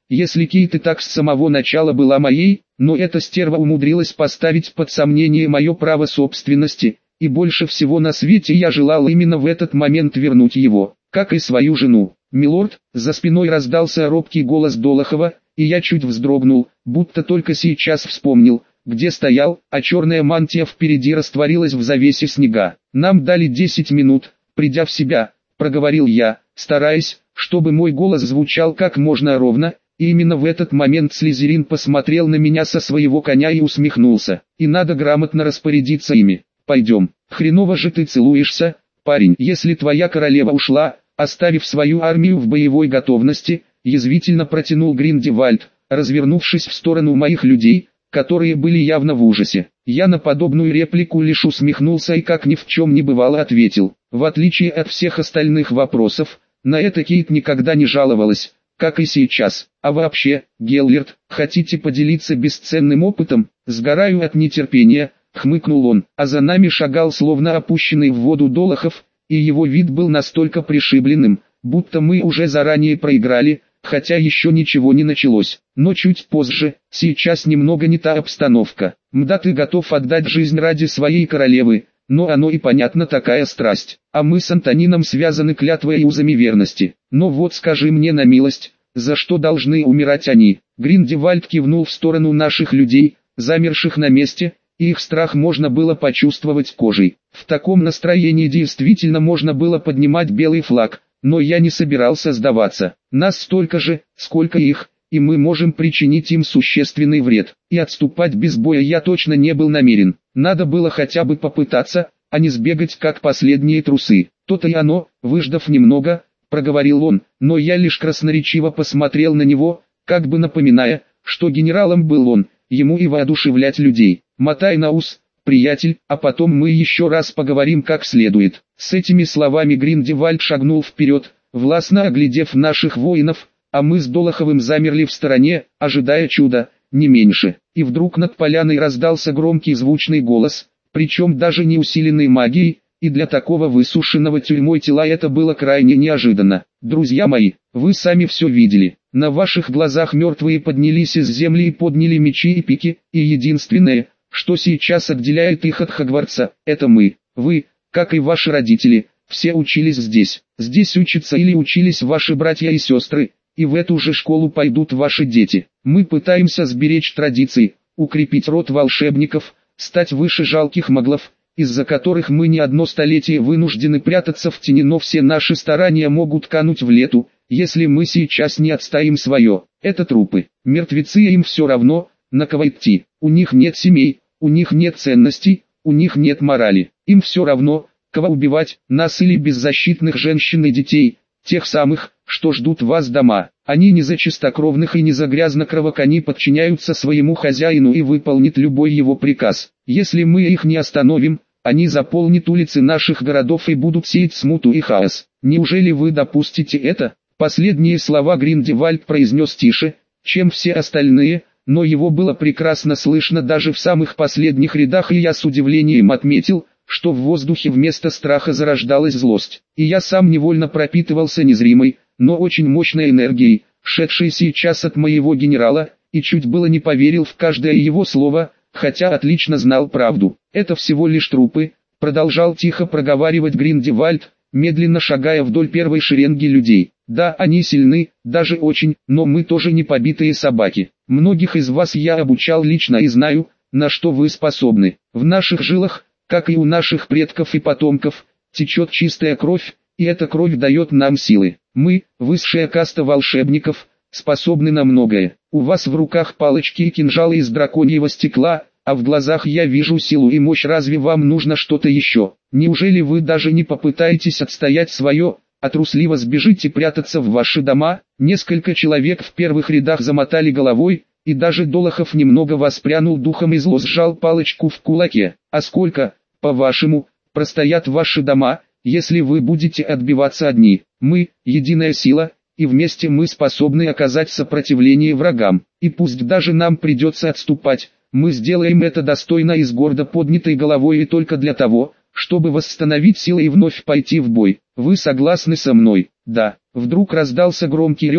если Кейт и так с самого начала была моей, но эта стерва умудрилась поставить под сомнение мое право собственности, и больше всего на свете я желал именно в этот момент вернуть его, как и свою жену. «Милорд», за спиной раздался робкий голос Долохова, и я чуть вздрогнул, будто только сейчас вспомнил, где стоял, а черная мантия впереди растворилась в завесе снега. «Нам дали 10 минут, придя в себя», — проговорил я, стараясь, чтобы мой голос звучал как можно ровно, и именно в этот момент Слизерин посмотрел на меня со своего коня и усмехнулся. «И надо грамотно распорядиться ими. Пойдем. Хреново же ты целуешься, парень. Если твоя королева ушла, оставив свою армию в боевой готовности», — язвительно протянул Гриндевальд, развернувшись в сторону моих людей, которые были явно в ужасе. Я на подобную реплику лишь усмехнулся и как ни в чем не бывало ответил. В отличие от всех остальных вопросов, на это Кейт никогда не жаловалась, как и сейчас. «А вообще, Геллерт, хотите поделиться бесценным опытом?» «Сгораю от нетерпения», — хмыкнул он, а за нами шагал словно опущенный в воду Долохов, и его вид был настолько пришибленным, будто мы уже заранее проиграли, хотя еще ничего не началось. Но чуть позже, сейчас немного не та обстановка. Мда, ты готов отдать жизнь ради своей королевы, но оно и понятно, такая страсть. А мы с Антонином связаны клятвой и узами верности. Но вот скажи мне на милость, за что должны умирать они?» Гриндевальд кивнул в сторону наших людей, замерших на месте, и их страх можно было почувствовать кожей. В таком настроении действительно можно было поднимать белый флаг, но я не собирался сдаваться. Нас столько же, сколько их, и мы можем причинить им существенный вред. И отступать без боя я точно не был намерен. Надо было хотя бы попытаться, а не сбегать как последние трусы. То-то и оно, выждав немного, проговорил он, но я лишь красноречиво посмотрел на него, как бы напоминая, что генералом был он, ему и воодушевлять людей. «Мотай на ус, приятель, а потом мы еще раз поговорим как следует». С этими словами Гриндевальд шагнул вперед, властно оглядев наших воинов, а мы с Долоховым замерли в стороне, ожидая чуда, не меньше. И вдруг над поляной раздался громкий звучный голос, причем даже не усиленный магией, и для такого высушенного тюрьмой тела это было крайне неожиданно. «Друзья мои, вы сами все видели. На ваших глазах мертвые поднялись из земли и подняли мечи и пики, и единственное, что сейчас отделяет их от Хогвартса, это мы. Вы, как и ваши родители, все учились здесь. Здесь учатся или учились ваши братья и сестры, и в эту же школу пойдут ваши дети. Мы пытаемся сберечь традиции, укрепить род волшебников, стать выше жалких маглов, из-за которых мы не одно столетие вынуждены прятаться в тени, но все наши старания могут кануть в лету, если мы сейчас не отстоим свое. Это трупы. Мертвецы, им все равно, на кого идти. У них нет семей, у них нет ценностей, у них нет морали. Им все равно, кого убивать, нас или беззащитных женщин и детей, тех самых, что ждут вас дома. Они не за чистокровных и не за грязнокровок, они подчиняются своему хозяину и выполнят любой его приказ. Если мы их не остановим, они заполнят улицы наших городов и будут сеять смуту и хаос. Неужели вы допустите это?» Последние слова Гриндевальд произнес тише, чем все остальные, но его было прекрасно слышно даже в самых последних рядах, и я с удивлением отметил, что в воздухе вместо страха зарождалась злость. И я сам невольно пропитывался незримой, но очень мощной энергией, шедшей сейчас от моего генерала, и чуть было не поверил в каждое его слово, хотя отлично знал правду. «Это всего лишь трупы», — продолжал тихо проговаривать Гриндевальд, медленно шагая вдоль первой шеренги людей. «Да, они сильны, даже очень, но мы тоже не побитые собаки. Многих из вас я обучал лично и знаю, на что вы способны. В наших жилах, как и у наших предков и потомков, течет чистая кровь, и эта кровь дает нам силы. Мы, высшая каста волшебников, способны на многое. У вас в руках палочки и кинжалы из драконьего стекла, а в глазах я вижу силу и мощь. Разве вам нужно что-то еще? Неужели вы даже не попытаетесь отстоять свое, а трусливо сбежите прятаться в ваши дома?» Несколько человек в первых рядах замотали головой, и даже Долохов немного воспрянул духом и зло сжал палочку в кулаке. «А сколько, по-вашему, простоят ваши дома, если вы будете отбиваться одни? Мы – единая сила, и вместе мы способны оказать сопротивление врагам. И пусть даже нам придется отступать, мы сделаем это достойно и с гордо поднятой головой, и только для того, чтобы восстановить силы и вновь пойти в бой. Вы согласны со мной?» «Да». Вдруг раздался громкий рев,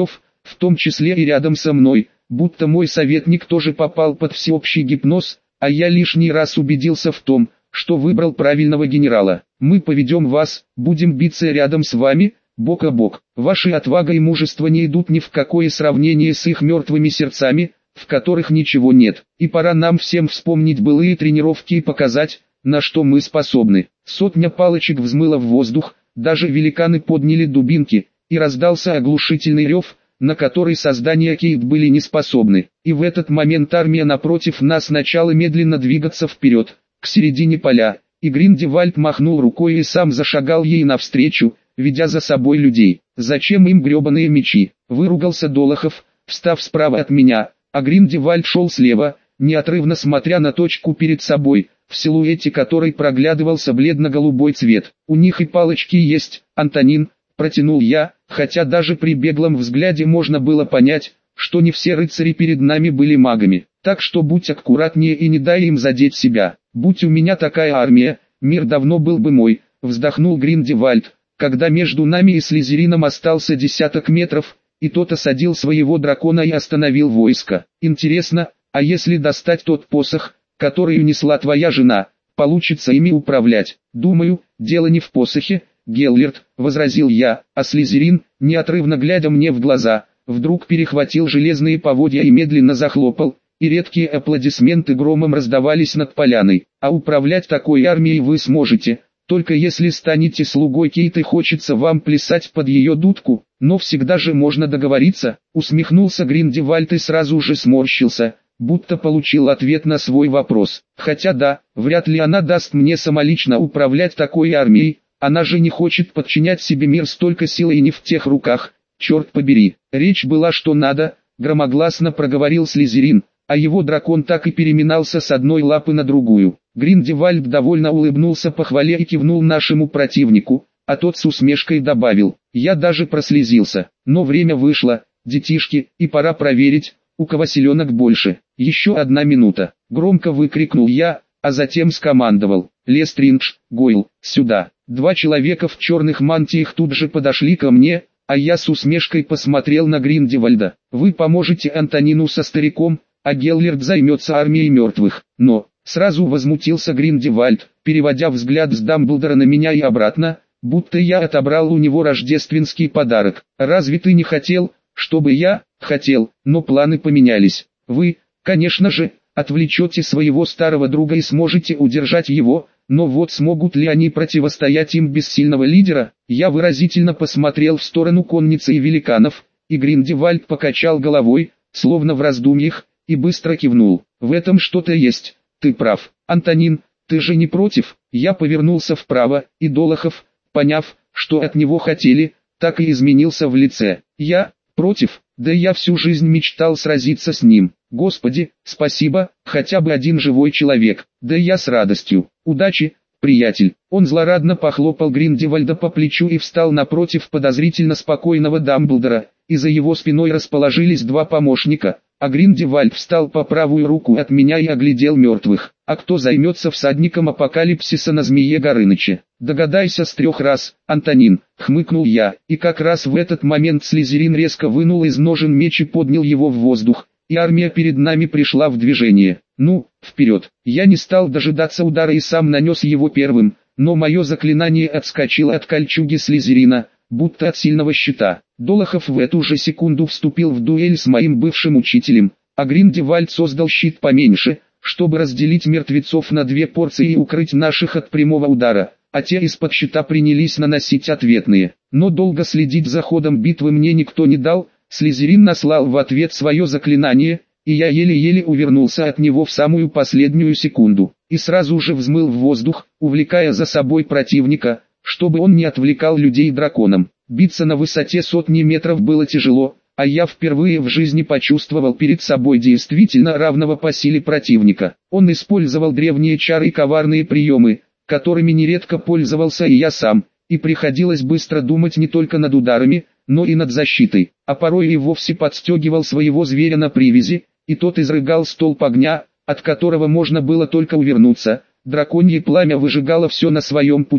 в том числе и рядом со мной, будто мой советник тоже попал под всеобщий гипноз, а я лишний раз убедился в том, что выбрал правильного генерала. Мы поведем вас, будем биться рядом с вами, бок о бок. Ваши отвага и мужество не идут ни в какое сравнение с их мертвыми сердцами, в которых ничего нет. И пора нам всем вспомнить былые тренировки и показать, на что мы способны. Сотня палочек взмыла в воздух, даже великаны подняли дубинки, и раздался оглушительный рев, на который создания Кейт были не способны. И в этот момент армия напротив нас начала медленно двигаться вперед, к середине поля, и Гриндевальд махнул рукой и сам зашагал ей навстречу, ведя за собой людей. «Зачем им гребаные мечи?» — выругался Долохов, встав справа от меня, а Гриндевальд шел слева, неотрывно смотря на точку перед собой, в силуэте которой проглядывался бледно-голубой цвет. «У них и палочки есть, Антонин», — протянул я, хотя даже при беглом взгляде можно было понять, что не все рыцари перед нами были магами. Так что будь аккуратнее и не дай им задеть себя. «Будь у меня такая армия, мир давно был бы мой», — вздохнул Гриндевальд, когда между нами и Слизерином остался десяток метров, и тот осадил своего дракона и остановил войско. «Интересно, а если достать тот посох, который унесла твоя жена, получится ими управлять?» «Думаю, дело не в посохе, Геллерт», — возразил я, а Слизерин, неотрывно глядя мне в глаза, вдруг перехватил железные поводья и медленно захлопал, и редкие аплодисменты громом раздавались над поляной. «А управлять такой армией вы сможете, только если станете слугой Кейт и хочется вам плясать под ее дудку, но всегда же можно договориться», — усмехнулся Гриндевальд и сразу же сморщился, будто получил ответ на свой вопрос. «Хотя да, вряд ли она даст мне самолично управлять такой армией, она же не хочет подчинять себе мир столько силы и не в тех руках, черт побери». Речь была что надо, громогласно проговорил Слизерин, а его дракон так и переминался с одной лапы на другую. Гриндевальд довольно улыбнулся похвале и кивнул нашему противнику, а тот с усмешкой добавил: «Я даже прослезился, но время вышло, детишки, и пора проверить, у кого селенок больше». «Еще 1 минута», — громко выкрикнул я, а затем скомандовал: «Лестриндж, Гойл, сюда». 2 человека в черных мантиях тут же подошли ко мне, а я с усмешкой посмотрел на Гриндевальда. «Вы поможете Антонину со стариком, а Геллерт займется армией мертвых». «Но», — сразу возмутился Гриндевальд, переводя взгляд с Дамблдора на меня и обратно, будто я отобрал у него рождественский подарок. «Разве ты не хотел, чтобы я?» «Хотел, но планы поменялись. Вы, конечно же, отвлечете своего старого друга и сможете удержать его, но вот смогут ли они противостоять им без сильного лидера?» Я выразительно посмотрел в сторону конницы и великанов, и Гриндевальд покачал головой, словно в раздумьях, и быстро кивнул. «В этом что-то есть, ты прав. Антонин, ты же не против?» Я повернулся вправо, и Долохов, поняв, что от него хотели, так и изменился в лице. «Я? Против? Да я всю жизнь мечтал сразиться с ним. Господи, спасибо, хотя бы один живой человек. Да я с радостью. Удачи, приятель». Он злорадно похлопал Гриндевальда по плечу и встал напротив подозрительно спокойного Дамблдора, и за его спиной расположились 2 помощника, а Гриндевальд встал по правую руку от меня и оглядел мертвых. «А кто займется всадником апокалипсиса на Змее Горыныче?» «Догадайся с 3 раз, Антонин», — хмыкнул я, и как раз в этот момент Слизерин резко вынул из ножен меч и поднял его в воздух, и армия перед нами пришла в движение. «Ну, вперед!» Я не стал дожидаться удара и сам нанес его первым, но мое заклинание отскочило от кольчуги Слизерина, будто от сильного щита. Долохов в эту же секунду вступил в дуэль с моим бывшим учителем, а Гриндевальд создал щит поменьше, чтобы разделить мертвецов на 2 порции и укрыть наших от прямого удара, а те из-под щита принялись наносить ответные. Но долго следить за ходом битвы мне никто не дал, Слизерин наслал в ответ свое заклинание, и я еле-еле увернулся от него в самую последнюю секунду, и сразу же взмыл в воздух, увлекая за собой противника, чтобы он не отвлекал людей драконом. Биться на высоте 100 метров было тяжело, а я впервые в жизни почувствовал перед собой действительно равного по силе противника. Он использовал древние чары и коварные приемы, которыми нередко пользовался и я сам, и приходилось быстро думать не только над ударами, но и над защитой, а порой и вовсе подстегивал своего зверя на привязи, и тот изрыгал столб огня, от которого можно было только увернуться. Драконье пламя выжигало все на своем пути,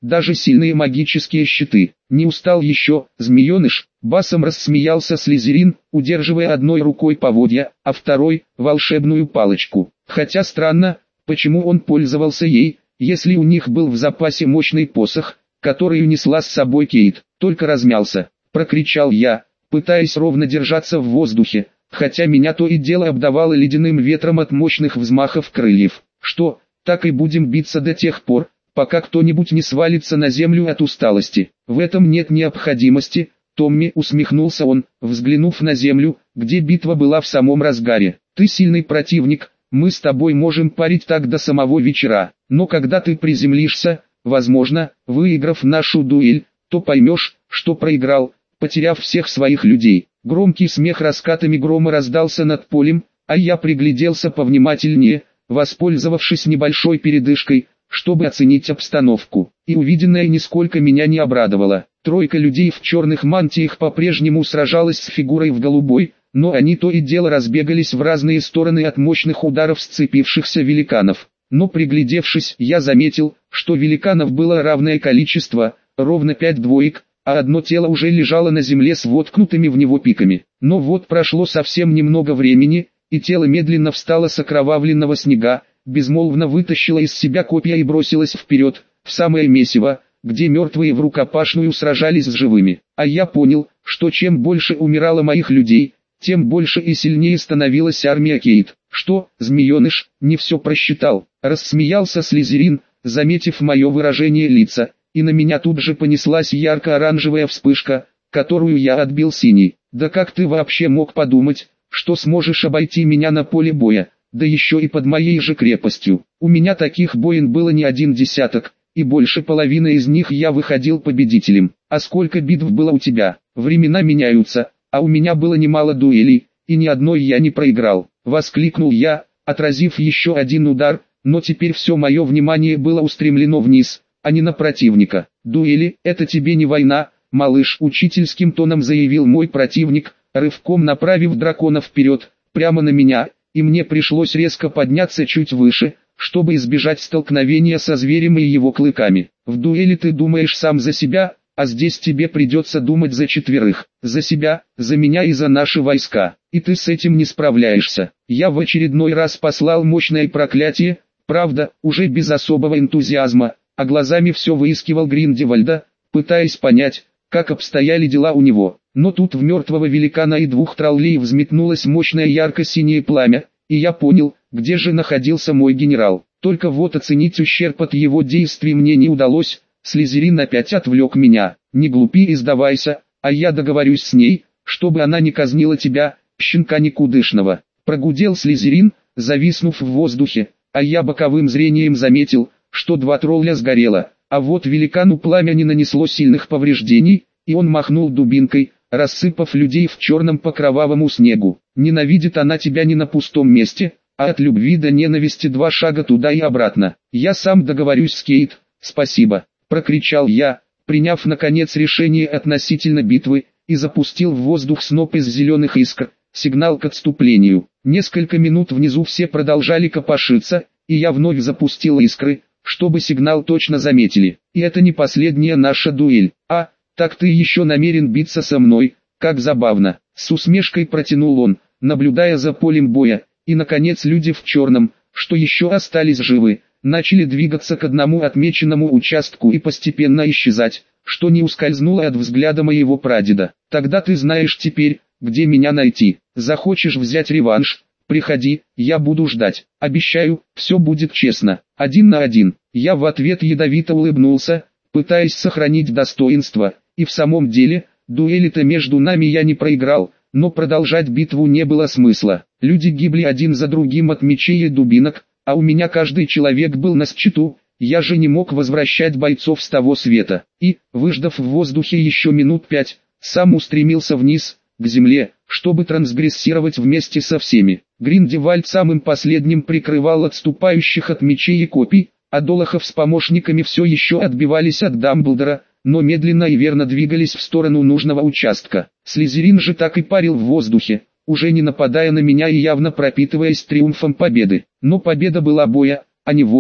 даже сильные магические щиты. Не устал еще, змееныш? Басом рассмеялся Слизерин, удерживая одной рукой поводья, а второй – волшебную палочку. Хотя странно, почему он пользовался ей, если у них был в запасе мощный посох, который унесла с собой Кейт. Только размялся, прокричал я, пытаясь ровно держаться в воздухе, хотя меня то и дело обдавало ледяным ветром от мощных взмахов крыльев. Что, так и будем биться до тех пор, пока кто-нибудь не свалится на землю от усталости? В этом нет необходимости, Томми, усмехнулся он, взглянув на землю, где битва была в самом разгаре. Ты сильный противник, мы с тобой можем парить так до самого вечера, но когда ты приземлишься, возможно, выиграв нашу дуэль, то поймешь, что проиграл, потеряв всех своих людей. Громкий смех раскатами грома раздался над полем, а я пригляделся повнимательнее, воспользовавшись небольшой передышкой, чтобы оценить обстановку. И увиденное нисколько меня не обрадовало. Тройка людей в черных мантиях по-прежнему сражалась с фигурой в голубой, но они то и дело разбегались в разные стороны от мощных ударов сцепившихся великанов. Но приглядевшись, я заметил, что великанов было равное количество, ровно 5 двоек, а одно тело уже лежало на земле с воткнутыми в него пиками. Но вот прошло совсем немного времени, и тело медленно встало с окровавленного снега, безмолвно вытащило из себя копья и бросилось вперед, в самое месиво, где мертвые в рукопашную сражались с живыми. А я понял, что чем больше умирало моих людей, тем больше и сильнее становилась армия Кейт. Что, змееныш, не все просчитал? Рассмеялся Слизерин, заметив мое выражение лица, и на меня тут же понеслась ярко-оранжевая вспышка, которую я отбил синей. Да как ты вообще мог подумать, что сможешь обойти меня на поле боя, да еще и под моей же крепостью? У меня таких боин было не один десяток, и больше половины из них я выходил победителем. А сколько битв было у тебя? Времена меняются, а у меня было немало дуэлей, и ни одной я не проиграл. Воскликнул я, отразив еще один удар, но теперь все мое внимание было устремлено вниз, а не на противника. Дуэли – это тебе не война, малыш, учительским тоном заявил мой противник, рывком направив дракона вперед, прямо на меня, и мне пришлось резко подняться чуть выше, чтобы избежать столкновения со зверем и его клыками. В дуэли ты думаешь сам за себя, а здесь тебе придется думать за четверых. За себя, за меня и за наши войска. И ты с этим не справляешься. Я в очередной раз послал мощное проклятие, правда, уже без особого энтузиазма, а глазами все выискивал Гриндевальда, пытаясь понять, как обстояли дела у него. Но тут в мертвого великана и двух троллей взметнулось мощное ярко-синее пламя, и я понял, где же находился мой генерал. Только вот оценить ущерб от его действий мне не удалось. Слизерин опять отвлек меня. Не глупи и сдавайся, а я договорюсь с ней, чтобы она не казнила тебя, щенка никудышного. Прогудел Слизерин, зависнув в воздухе, а я боковым зрением заметил, что 2 тролля сгорело, а вот великану пламя не нанесло сильных повреждений, и он махнул дубинкой, рассыпав людей в черном по кровавому снегу. Ненавидит она тебя не на пустом месте, а от любви до ненависти 2 шага туда и обратно. Я сам договорюсь с Кейт, спасибо, прокричал я, приняв наконец решение относительно битвы, и запустил в воздух сноп из зеленых искр, сигнал к отступлению. Несколько минут внизу все продолжали копошиться, и я вновь запустил искры, чтобы сигнал точно заметили. И это не последняя наша дуэль. А, так ты еще намерен биться со мной, как забавно. С усмешкой протянул он, наблюдая за полем боя, и наконец люди в черном, что еще остались живы, начали двигаться к одному отмеченному участку и постепенно исчезать, что не ускользнуло от взгляда моего прадеда. Тогда ты знаешь теперь, где меня найти. Захочешь взять реванш? Приходи, я буду ждать. Обещаю, все будет честно. 1 на 1. Я в ответ ядовито улыбнулся, пытаясь сохранить достоинство, и в самом деле, дуэли-то между нами я не проиграл, но продолжать битву не было смысла. Люди гибли один за другим от мечей и дубинок, а у меня каждый человек был на счету, я же не мог возвращать бойцов с того света. И, выждав в воздухе еще минут 5, сам устремился вниз, к земле, чтобы трансгрессировать вместе со всеми. Гриндевальд самым последним прикрывал отступающих от мечей и копий, а Долохов с помощниками все еще отбивались от Дамблдора, но медленно и верно двигались в сторону нужного участка. Слизерин же так и парил в воздухе, уже не нападая на меня и явно пропитываясь триумфом победы. Но победа была боя, а не войны,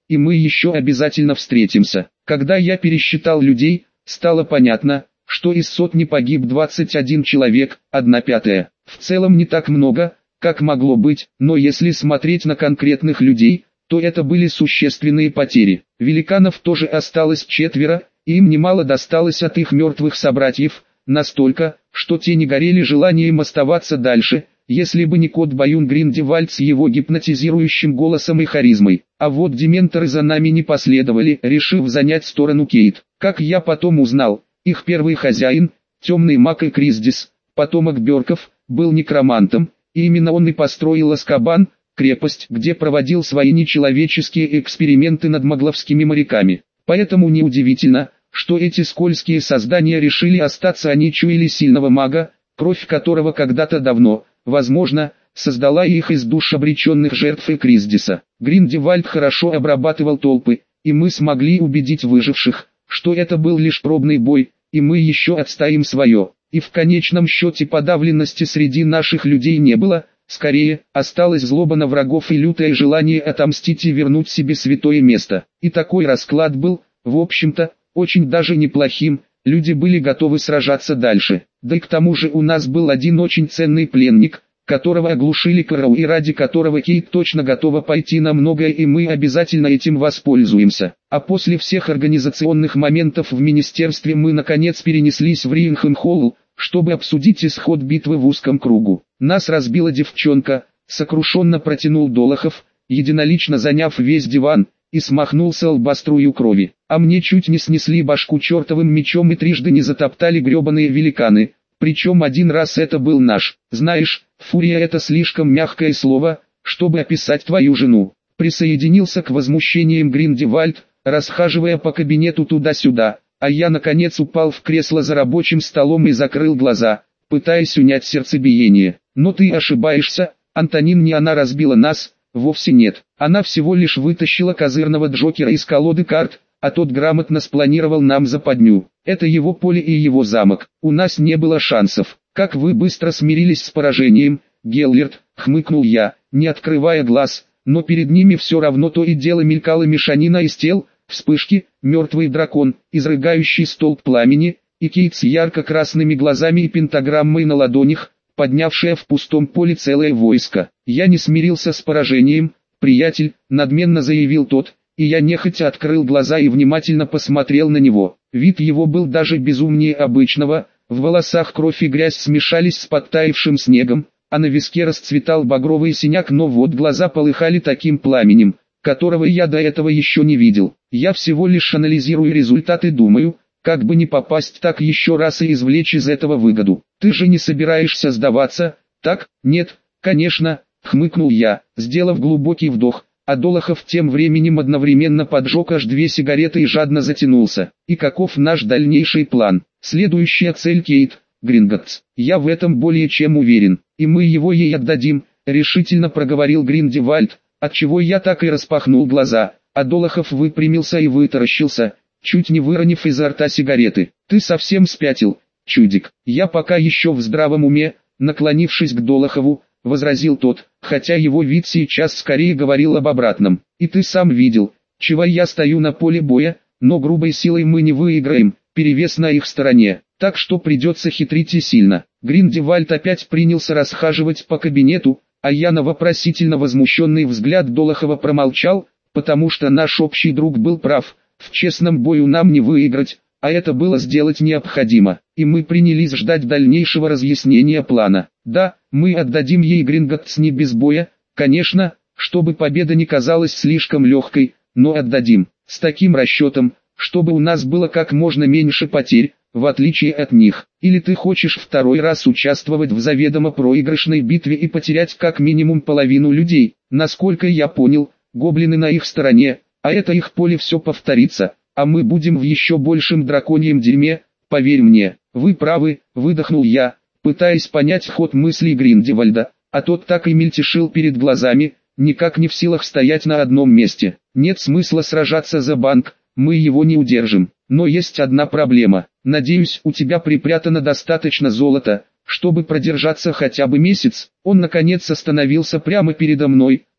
и мы еще обязательно встретимся. Когда я пересчитал людей, стало понятно, что из сотни погиб 21 человек, 1/5. В целом не так много, как могло быть, но если смотреть на конкретных людей, то это были существенные потери. Великанов тоже осталось 4, и им немало досталось от их мертвых собратьев, настолько, что те не горели желанием оставаться дальше, если бы не кот Баюн Гриндевальд с его гипнотизирующим голосом и харизмой. А вот дементоры за нами не последовали, решив занять сторону Кейт. Как я потом узнал, их первый хозяин, темный маг и Криздис, потомок Бёрков, был некромантом, и именно он и построил Азкабан, крепость, где проводил свои нечеловеческие эксперименты над могловскими моряками. Поэтому неудивительно, что эти скользкие создания решили остаться. Они чуяли сильного мага, кровь которого когда-то давно, возможно, создала их из душ обреченных жертв и Криздиса. Гриндевальд хорошо обрабатывал толпы, и мы смогли убедить выживших, что это был лишь пробный бой, и мы еще отстоим свое. И в конечном счете подавленности среди наших людей не было, скорее, осталась злоба на врагов и лютое желание отомстить и вернуть себе святое место. И такой расклад был, в общем-то, очень даже неплохим, люди были готовы сражаться дальше. Да и к тому же у нас был один очень ценный пленник, которого оглушили Кроу и ради которого Кейт точно готова пойти на многое, и мы обязательно этим воспользуемся. А после всех организационных моментов в министерстве мы наконец перенеслись в Риенхэм-холл, чтобы обсудить исход битвы в узком кругу. Нас разбила девчонка, сокрушенно протянул Долохов, единолично заняв весь диван, и смахнул с лба струю крови. А мне чуть не снесли башку чертовым мечом и трижды не затоптали гребаные великаны. Причем один раз это был наш. Знаешь, фурия — это слишком мягкое слово, чтобы описать твою жену. Присоединился к возмущениям Гриндевальд, расхаживая по кабинету туда-сюда, а я наконец упал в кресло за рабочим столом и закрыл глаза, пытаясь унять сердцебиение. Но ты ошибаешься, Антонин, не она разбила нас, вовсе нет. Она всего лишь вытащила козырного Джокера из колоды карт, а тот грамотно спланировал нам западню. Это его поле и его замок. У нас не было шансов. Как вы быстро смирились с поражением, Геллерт, хмыкнул я, не открывая глаз, но перед ними все равно то и дело мелькала мешанина из тел, вспышки, мертвый дракон, изрыгающий столб пламени, и Кейт с ярко-красными глазами и пентаграммой на ладонях, поднявшая в пустом поле целое войско. Я не смирился с поражением, приятель, надменно заявил тот, и я нехотя открыл глаза и внимательно посмотрел на него. Вид его был даже безумнее обычного, в волосах кровь и грязь смешались с подтаявшим снегом, а на виске расцветал багровый синяк, но вот глаза полыхали таким пламенем, которого я до этого еще не видел. Я всего лишь анализирую результаты, думаю, как бы не попасть так еще раз и извлечь из этого выгоду. Ты же не собираешься сдаваться, так? Нет, конечно, хмыкнул я, сделав глубокий вдох. А Долохов тем временем одновременно поджег аж 2 сигареты и жадно затянулся. И каков наш дальнейший план? Следующая цель Кейт, Гринготтс. Я в этом более чем уверен, и мы его ей отдадим, решительно проговорил Гриндевальд, отчего я так и распахнул глаза, а Долохов выпрямился и вытаращился, чуть не выронив изо рта сигареты. Ты совсем спятил, чудик. Я пока еще в здравом уме, наклонившись к Долохову, возразил тот, хотя его вид сейчас скорее говорил об обратном. И ты сам видел, чего я стою на поле боя, но грубой силой мы не выиграем, перевес на их стороне, так что придется хитрить и сильно. Гриндевальд опять принялся расхаживать по кабинету, а я на вопросительно возмущенный взгляд Долохова промолчал, потому что наш общий друг был прав, в честном бою нам не выиграть, а это было сделать необходимо, и мы принялись ждать дальнейшего разъяснения плана. Да, мы отдадим ей Гринготтс не без боя, конечно, чтобы победа не казалась слишком легкой, но отдадим, с таким расчетом, чтобы у нас было как можно меньше потерь, в отличие от них. Или ты хочешь второй раз участвовать в заведомо проигрышной битве и потерять как минимум половину людей? Насколько я понял, гоблины на их стороне, а это их поле, все повторится, а мы будем в еще большем драконьем дерьме, поверь мне. Вы правы, выдохнул я, пытаясь понять ход мыслей Гриндевальда, а тот так и мельтешил перед глазами, никак не в силах стоять на одном месте. Нет смысла сражаться за банк, мы его не удержим. Но есть одна проблема. Надеюсь, у тебя припрятано достаточно золота, чтобы продержаться хотя бы месяц. Он наконец остановился прямо передо мной,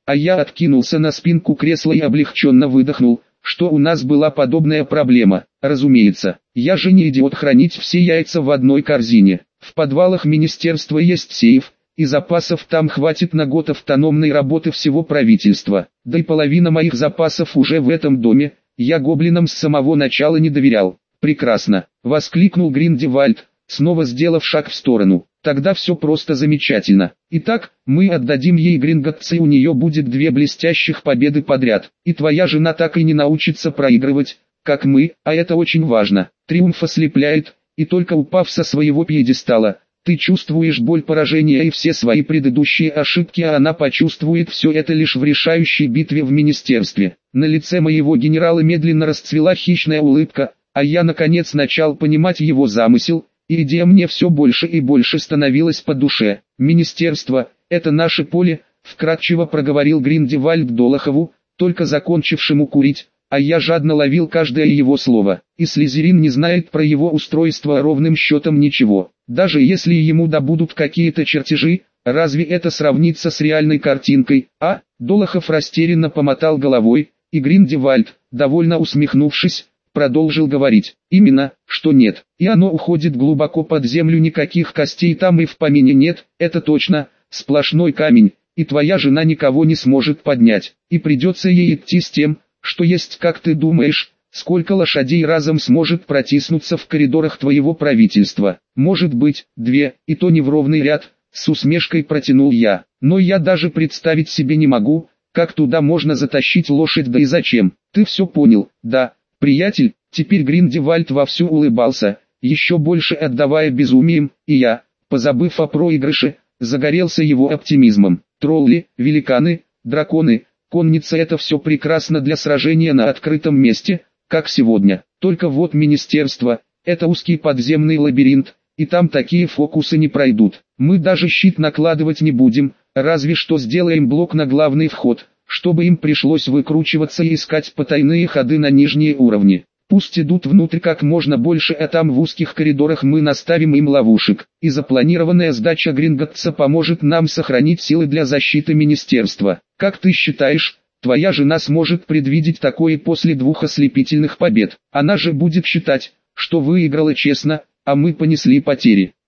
А я откинулся на спинку кресла и облегченно выдохнул, что у нас была подобная проблема. Разумеется, я же не идиот хранить все яйца в одной корзине. В подвалах министерства есть сейф, и запасов там хватит на год автономной работы всего правительства. Да и половина моих запасов уже в этом доме, я гоблинам с самого начала не доверял. «Прекрасно!» — воскликнул Гриндевальд, снова сделав шаг в сторону. «Тогда все просто замечательно. Итак, мы отдадим ей Гринготts, и у нее будет 2 блестящих победы подряд. И твоя жена так и не научится проигрывать, как мы, а это очень важно. Триумф ослепляет, и только упав со своего пьедестала, ты чувствуешь боль поражения и все свои предыдущие ошибки, а она почувствует все это лишь в решающей битве в министерстве». На лице моего генерала медленно расцвела хищная улыбка, а я наконец начал понимать его замысел, и идея мне все больше и больше становилась по душе. «Министерство – это наше поле», – вкратчиво проговорил Гриндевальд Долохову, только закончившему курить, а я жадно ловил каждое его слово. И Слизерин не знает про его устройство ровным счетом ничего. Даже если ему добудут какие-то чертежи, разве это сравнится с реальной картинкой? А? Долохов растерянно помотал головой, и Гриндевальд, довольно усмехнувшись, продолжил говорить. «Именно, что нет, и оно уходит глубоко под землю, никаких костей там и в помине нет, это точно, сплошной камень, и твоя жена никого не сможет поднять, и придется ей идти с тем, что есть. Как ты думаешь, сколько лошадей разом сможет протиснуться в коридорах твоего правительства? Может быть, 2, и то не в ровный ряд», с усмешкой протянул я. «Но я даже представить себе не могу, как туда можно затащить лошадь, да и зачем. Ты все понял, да, приятель?» Теперь Гриндевальд вовсю улыбался, еще больше отдавая безумием, и я, позабыв о проигрыше, загорелся его оптимизмом. Тролли, великаны, драконы, конница — это все прекрасно для сражения на открытом месте, как сегодня. Только вот министерство — это узкий подземный лабиринт, и там такие фокусы не пройдут. Мы даже щит накладывать не будем, разве что сделаем блок на главный вход, чтобы им пришлось выкручиваться и искать потайные ходы на нижние уровни. Пусть идут внутрь как можно больше, а там в узких коридорах мы наставим им ловушек. И запланированная сдача Гринготтса поможет нам сохранить силы для защиты министерства. Как ты считаешь, твоя жена сможет предвидеть такое после 2 ослепительных побед? Она же будет считать, что выиграла честно, а мы понесли потери.